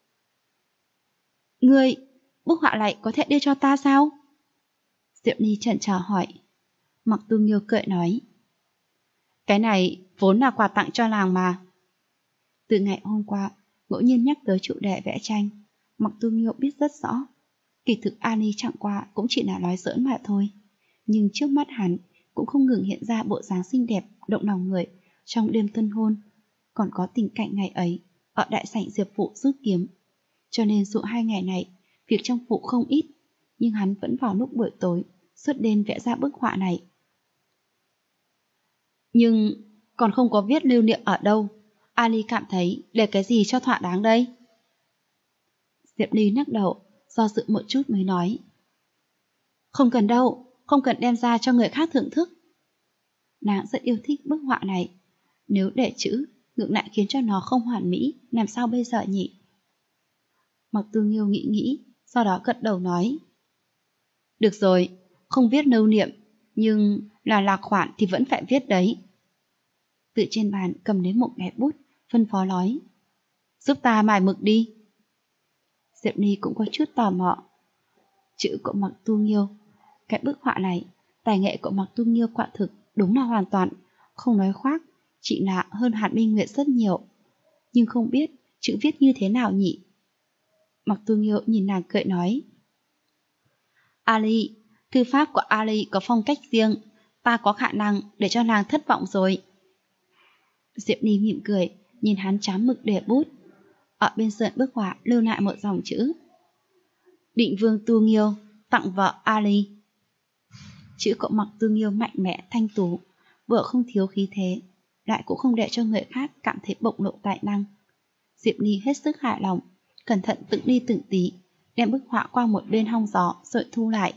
Ngươi, bức họa này có thể đưa cho ta sao? Diệu Ly chần chờ hỏi. Mặc Tu Nghiêu cười nói, cái này vốn là quà tặng cho nàng mà. Từ ngày hôm qua, ngẫu nhiên nhắc tới chủ đề vẽ tranh, Mặc Tu Nghiêu biết rất rõ. Kỳ thực Ali chẳng qua cũng chỉ là nói giỡn mà thôi. Nhưng trước mắt hắn cũng không ngừng hiện ra bộ dáng xinh đẹp, động lòng người trong đêm tân hôn. Còn có tình cảnh ngày ấy ở đại sảnh Diệp Phụ rút kiếm. Cho nên suốt 2 ngày này, việc trong phủ không ít, nhưng hắn vẫn vào lúc buổi tối suốt đêm vẽ ra bức họa này. Nhưng còn không có viết lưu niệm ở đâu. Ali cảm thấy để cái gì cho thỏa đáng đây? Diệp Ly lắc đầu, do dự một chút mới nói, không cần đâu, không cần đem ra cho người khác thưởng thức. Nàng rất yêu thích bức họa này, nếu để chữ ngược lại khiến cho nó không hoàn mỹ, làm sao bây giờ nhỉ? Mặc Tu Nghiêu nghĩ, sau đó gật đầu nói, được rồi, không viết lưu niệm, nhưng là lạc khoản thì vẫn phải viết đấy. Từ trên bàn cầm lấy một cái bút, phân phó nói, giúp ta mài mực đi. Diệp Ly cũng có chút tò mò. Chữ của Mặc Tu Nghiêu, cái bức họa này, tài nghệ của Mặc Tu Nghiêu quả thực đúng là hoàn toàn, không nói khoác, chỉ là hơn Hàn Minh Nguyệt rất nhiều. Nhưng không biết chữ viết như thế nào nhỉ? Mặc Tu Nghiêu nhìn nàng cười nói, Ali, thư pháp của Ali có phong cách riêng, ta có khả năng để cho nàng thất vọng rồi. Diệp Ly mỉm cười, nhìn hắn chám mực để bút. Ở bên sườn bức họa lưu lại một dòng chữ, Định Vương Tu Nghiêu tặng vợ Ali. Chữ của Mặc Tu Nghiêu mạnh mẽ thanh tú, vừa không thiếu khí thế, lại cũng không để cho người khác cảm thấy bộc lộ tài năng. Diệp Ly hết sức hài lòng, cẩn thận từng ly từng tí đem bức họa qua một bên hong gió rồi thu lại.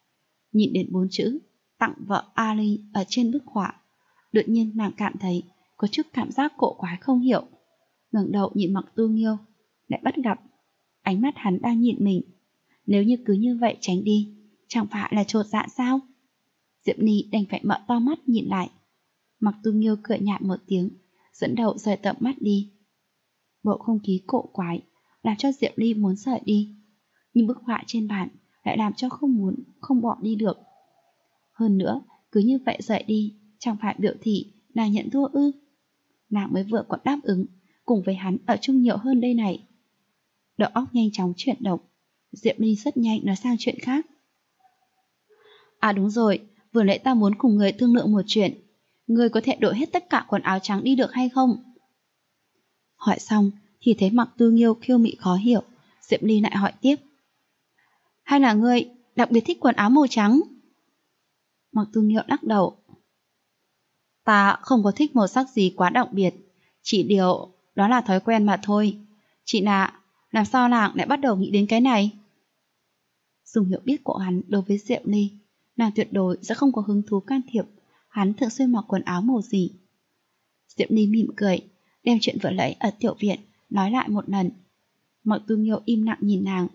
Nhìn đến 4 chữ tặng vợ Ali ở trên bức họa, đột nhiên nàng cảm thấy có chút cảm giác cổ quái không hiểu. Ngẩng đầu nhìn Mặc Tu Nghiêu, lại bắt gặp ánh mắt hắn đang nhìn mình. Nếu như cứ như vậy tránh đi, chẳng phải là chột dạ sao? Diệp Ly đành phải mở to mắt nhìn lại. Mặc Tu Nghiêu cười nhạt một tiếng, dẫn đầu rời tầm mắt đi. Bầu không khí cổ quái làm cho Diệp Ly muốn rời đi, nhưng bức họa trên bàn lại làm cho không bỏ đi được. Hơn nữa, cứ như vậy rời đi, chẳng phải biểu thị nàng nhận thua ư? Nàng mới vừa còn đáp ứng cùng với hắn ở chung nhiều hơn đây này. Đầu óc nhanh chóng chuyển động, Diệp Ly rất nhanh nói sang chuyện khác. À đúng rồi, vừa nãy ta muốn cùng người thương lượng một chuyện. Người có thể đổi hết tất cả quần áo trắng đi được hay không? Hỏi xong thì thấy Mặc Tu Nghiêu khiêu mị khó hiểu, Diệp Ly lại hỏi tiếp. Hay là ngươi đặc biệt thích quần áo màu trắng? Mặc Tu Nghiêu lắc đầu. Ta không có thích màu sắc gì quá đặc biệt, chỉ điều đó là thói quen mà thôi. Chị Nạ, làm sao nàng lại bắt đầu nghĩ đến cái này? Dùng hiểu biết của hắn đối với Diệp Ly, nàng tuyệt đối sẽ không có hứng thú can thiệp hắn thường xuyên mặc quần áo màu gì. Diệp Ly mỉm cười, đem chuyện vừa nãy ở tiểu viện nói lại một lần. Mặc Tu Nghiêu im lặng nhìn nàng.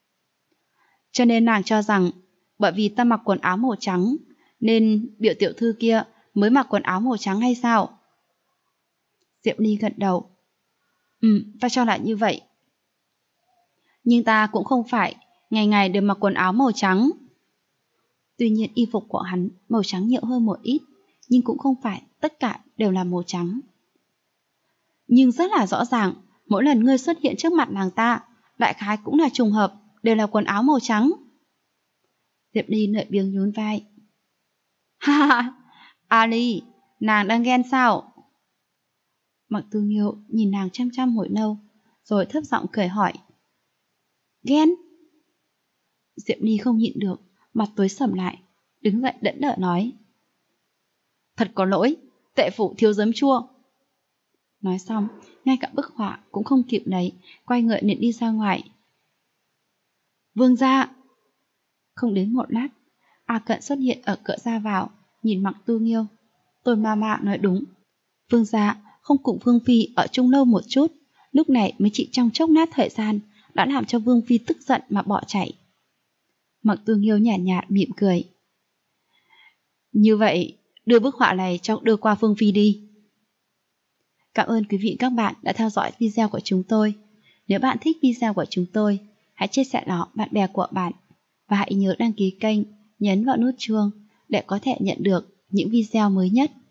Cho nên nàng cho rằng bởi vì ta mặc quần áo màu trắng nên biểu tiểu thư kia mới mặc quần áo màu trắng hay sao? Diệp Ly gật đầu. Ta cho là như vậy. Nhưng ta cũng không phải ngày ngày đều mặc quần áo màu trắng. Tuy nhiên y phục của hắn màu trắng nhiều hơn một ít, nhưng cũng không phải tất cả đều là màu trắng. Nhưng rất là rõ ràng, mỗi lần ngươi xuất hiện trước mặt nàng ta, đại khái cũng là trùng hợp, đều là quần áo màu trắng. Diệp Ly lười biếng nhún vai. Ha ha, Ali, nàng đang ghen sao? Mặc Tu Nghiêu nhìn nàng chăm chăm hồi lâu, rồi thấp giọng cười hỏi. Ghen? Diệp Ly không nhịn được, mặt tối sầm lại, đứng dậy đẫn đỡ nói. Thật có lỗi, tệ phụ thiếu giấm chua. Nói xong, ngay cả bức họa cũng không kịp lấy, quay người liền đi ra ngoài. Vương gia! Không đến một lát, A Cận xuất hiện ở cửa ra vào, nhìn Mặc Tu Nghiêu. Tôi mama nói đúng. Vương gia không cùng Vương Phi ở chung lâu một chút, lúc này mới chỉ trong chốc lát thời gian đã làm cho Vương Phi tức giận mà bỏ chạy. Mặc Tu Nghiêu nhạt nhạt mỉm cười. Như vậy, đưa bức họa này đưa qua Vương Phi đi. Cảm ơn quý vị các bạn đã theo dõi video của chúng tôi. Nếu bạn thích video của chúng tôi, hãy chia sẻ nó bạn bè của bạn. Và hãy nhớ đăng ký kênh, nhấn vào nút chuông để có thể nhận được những video mới nhất.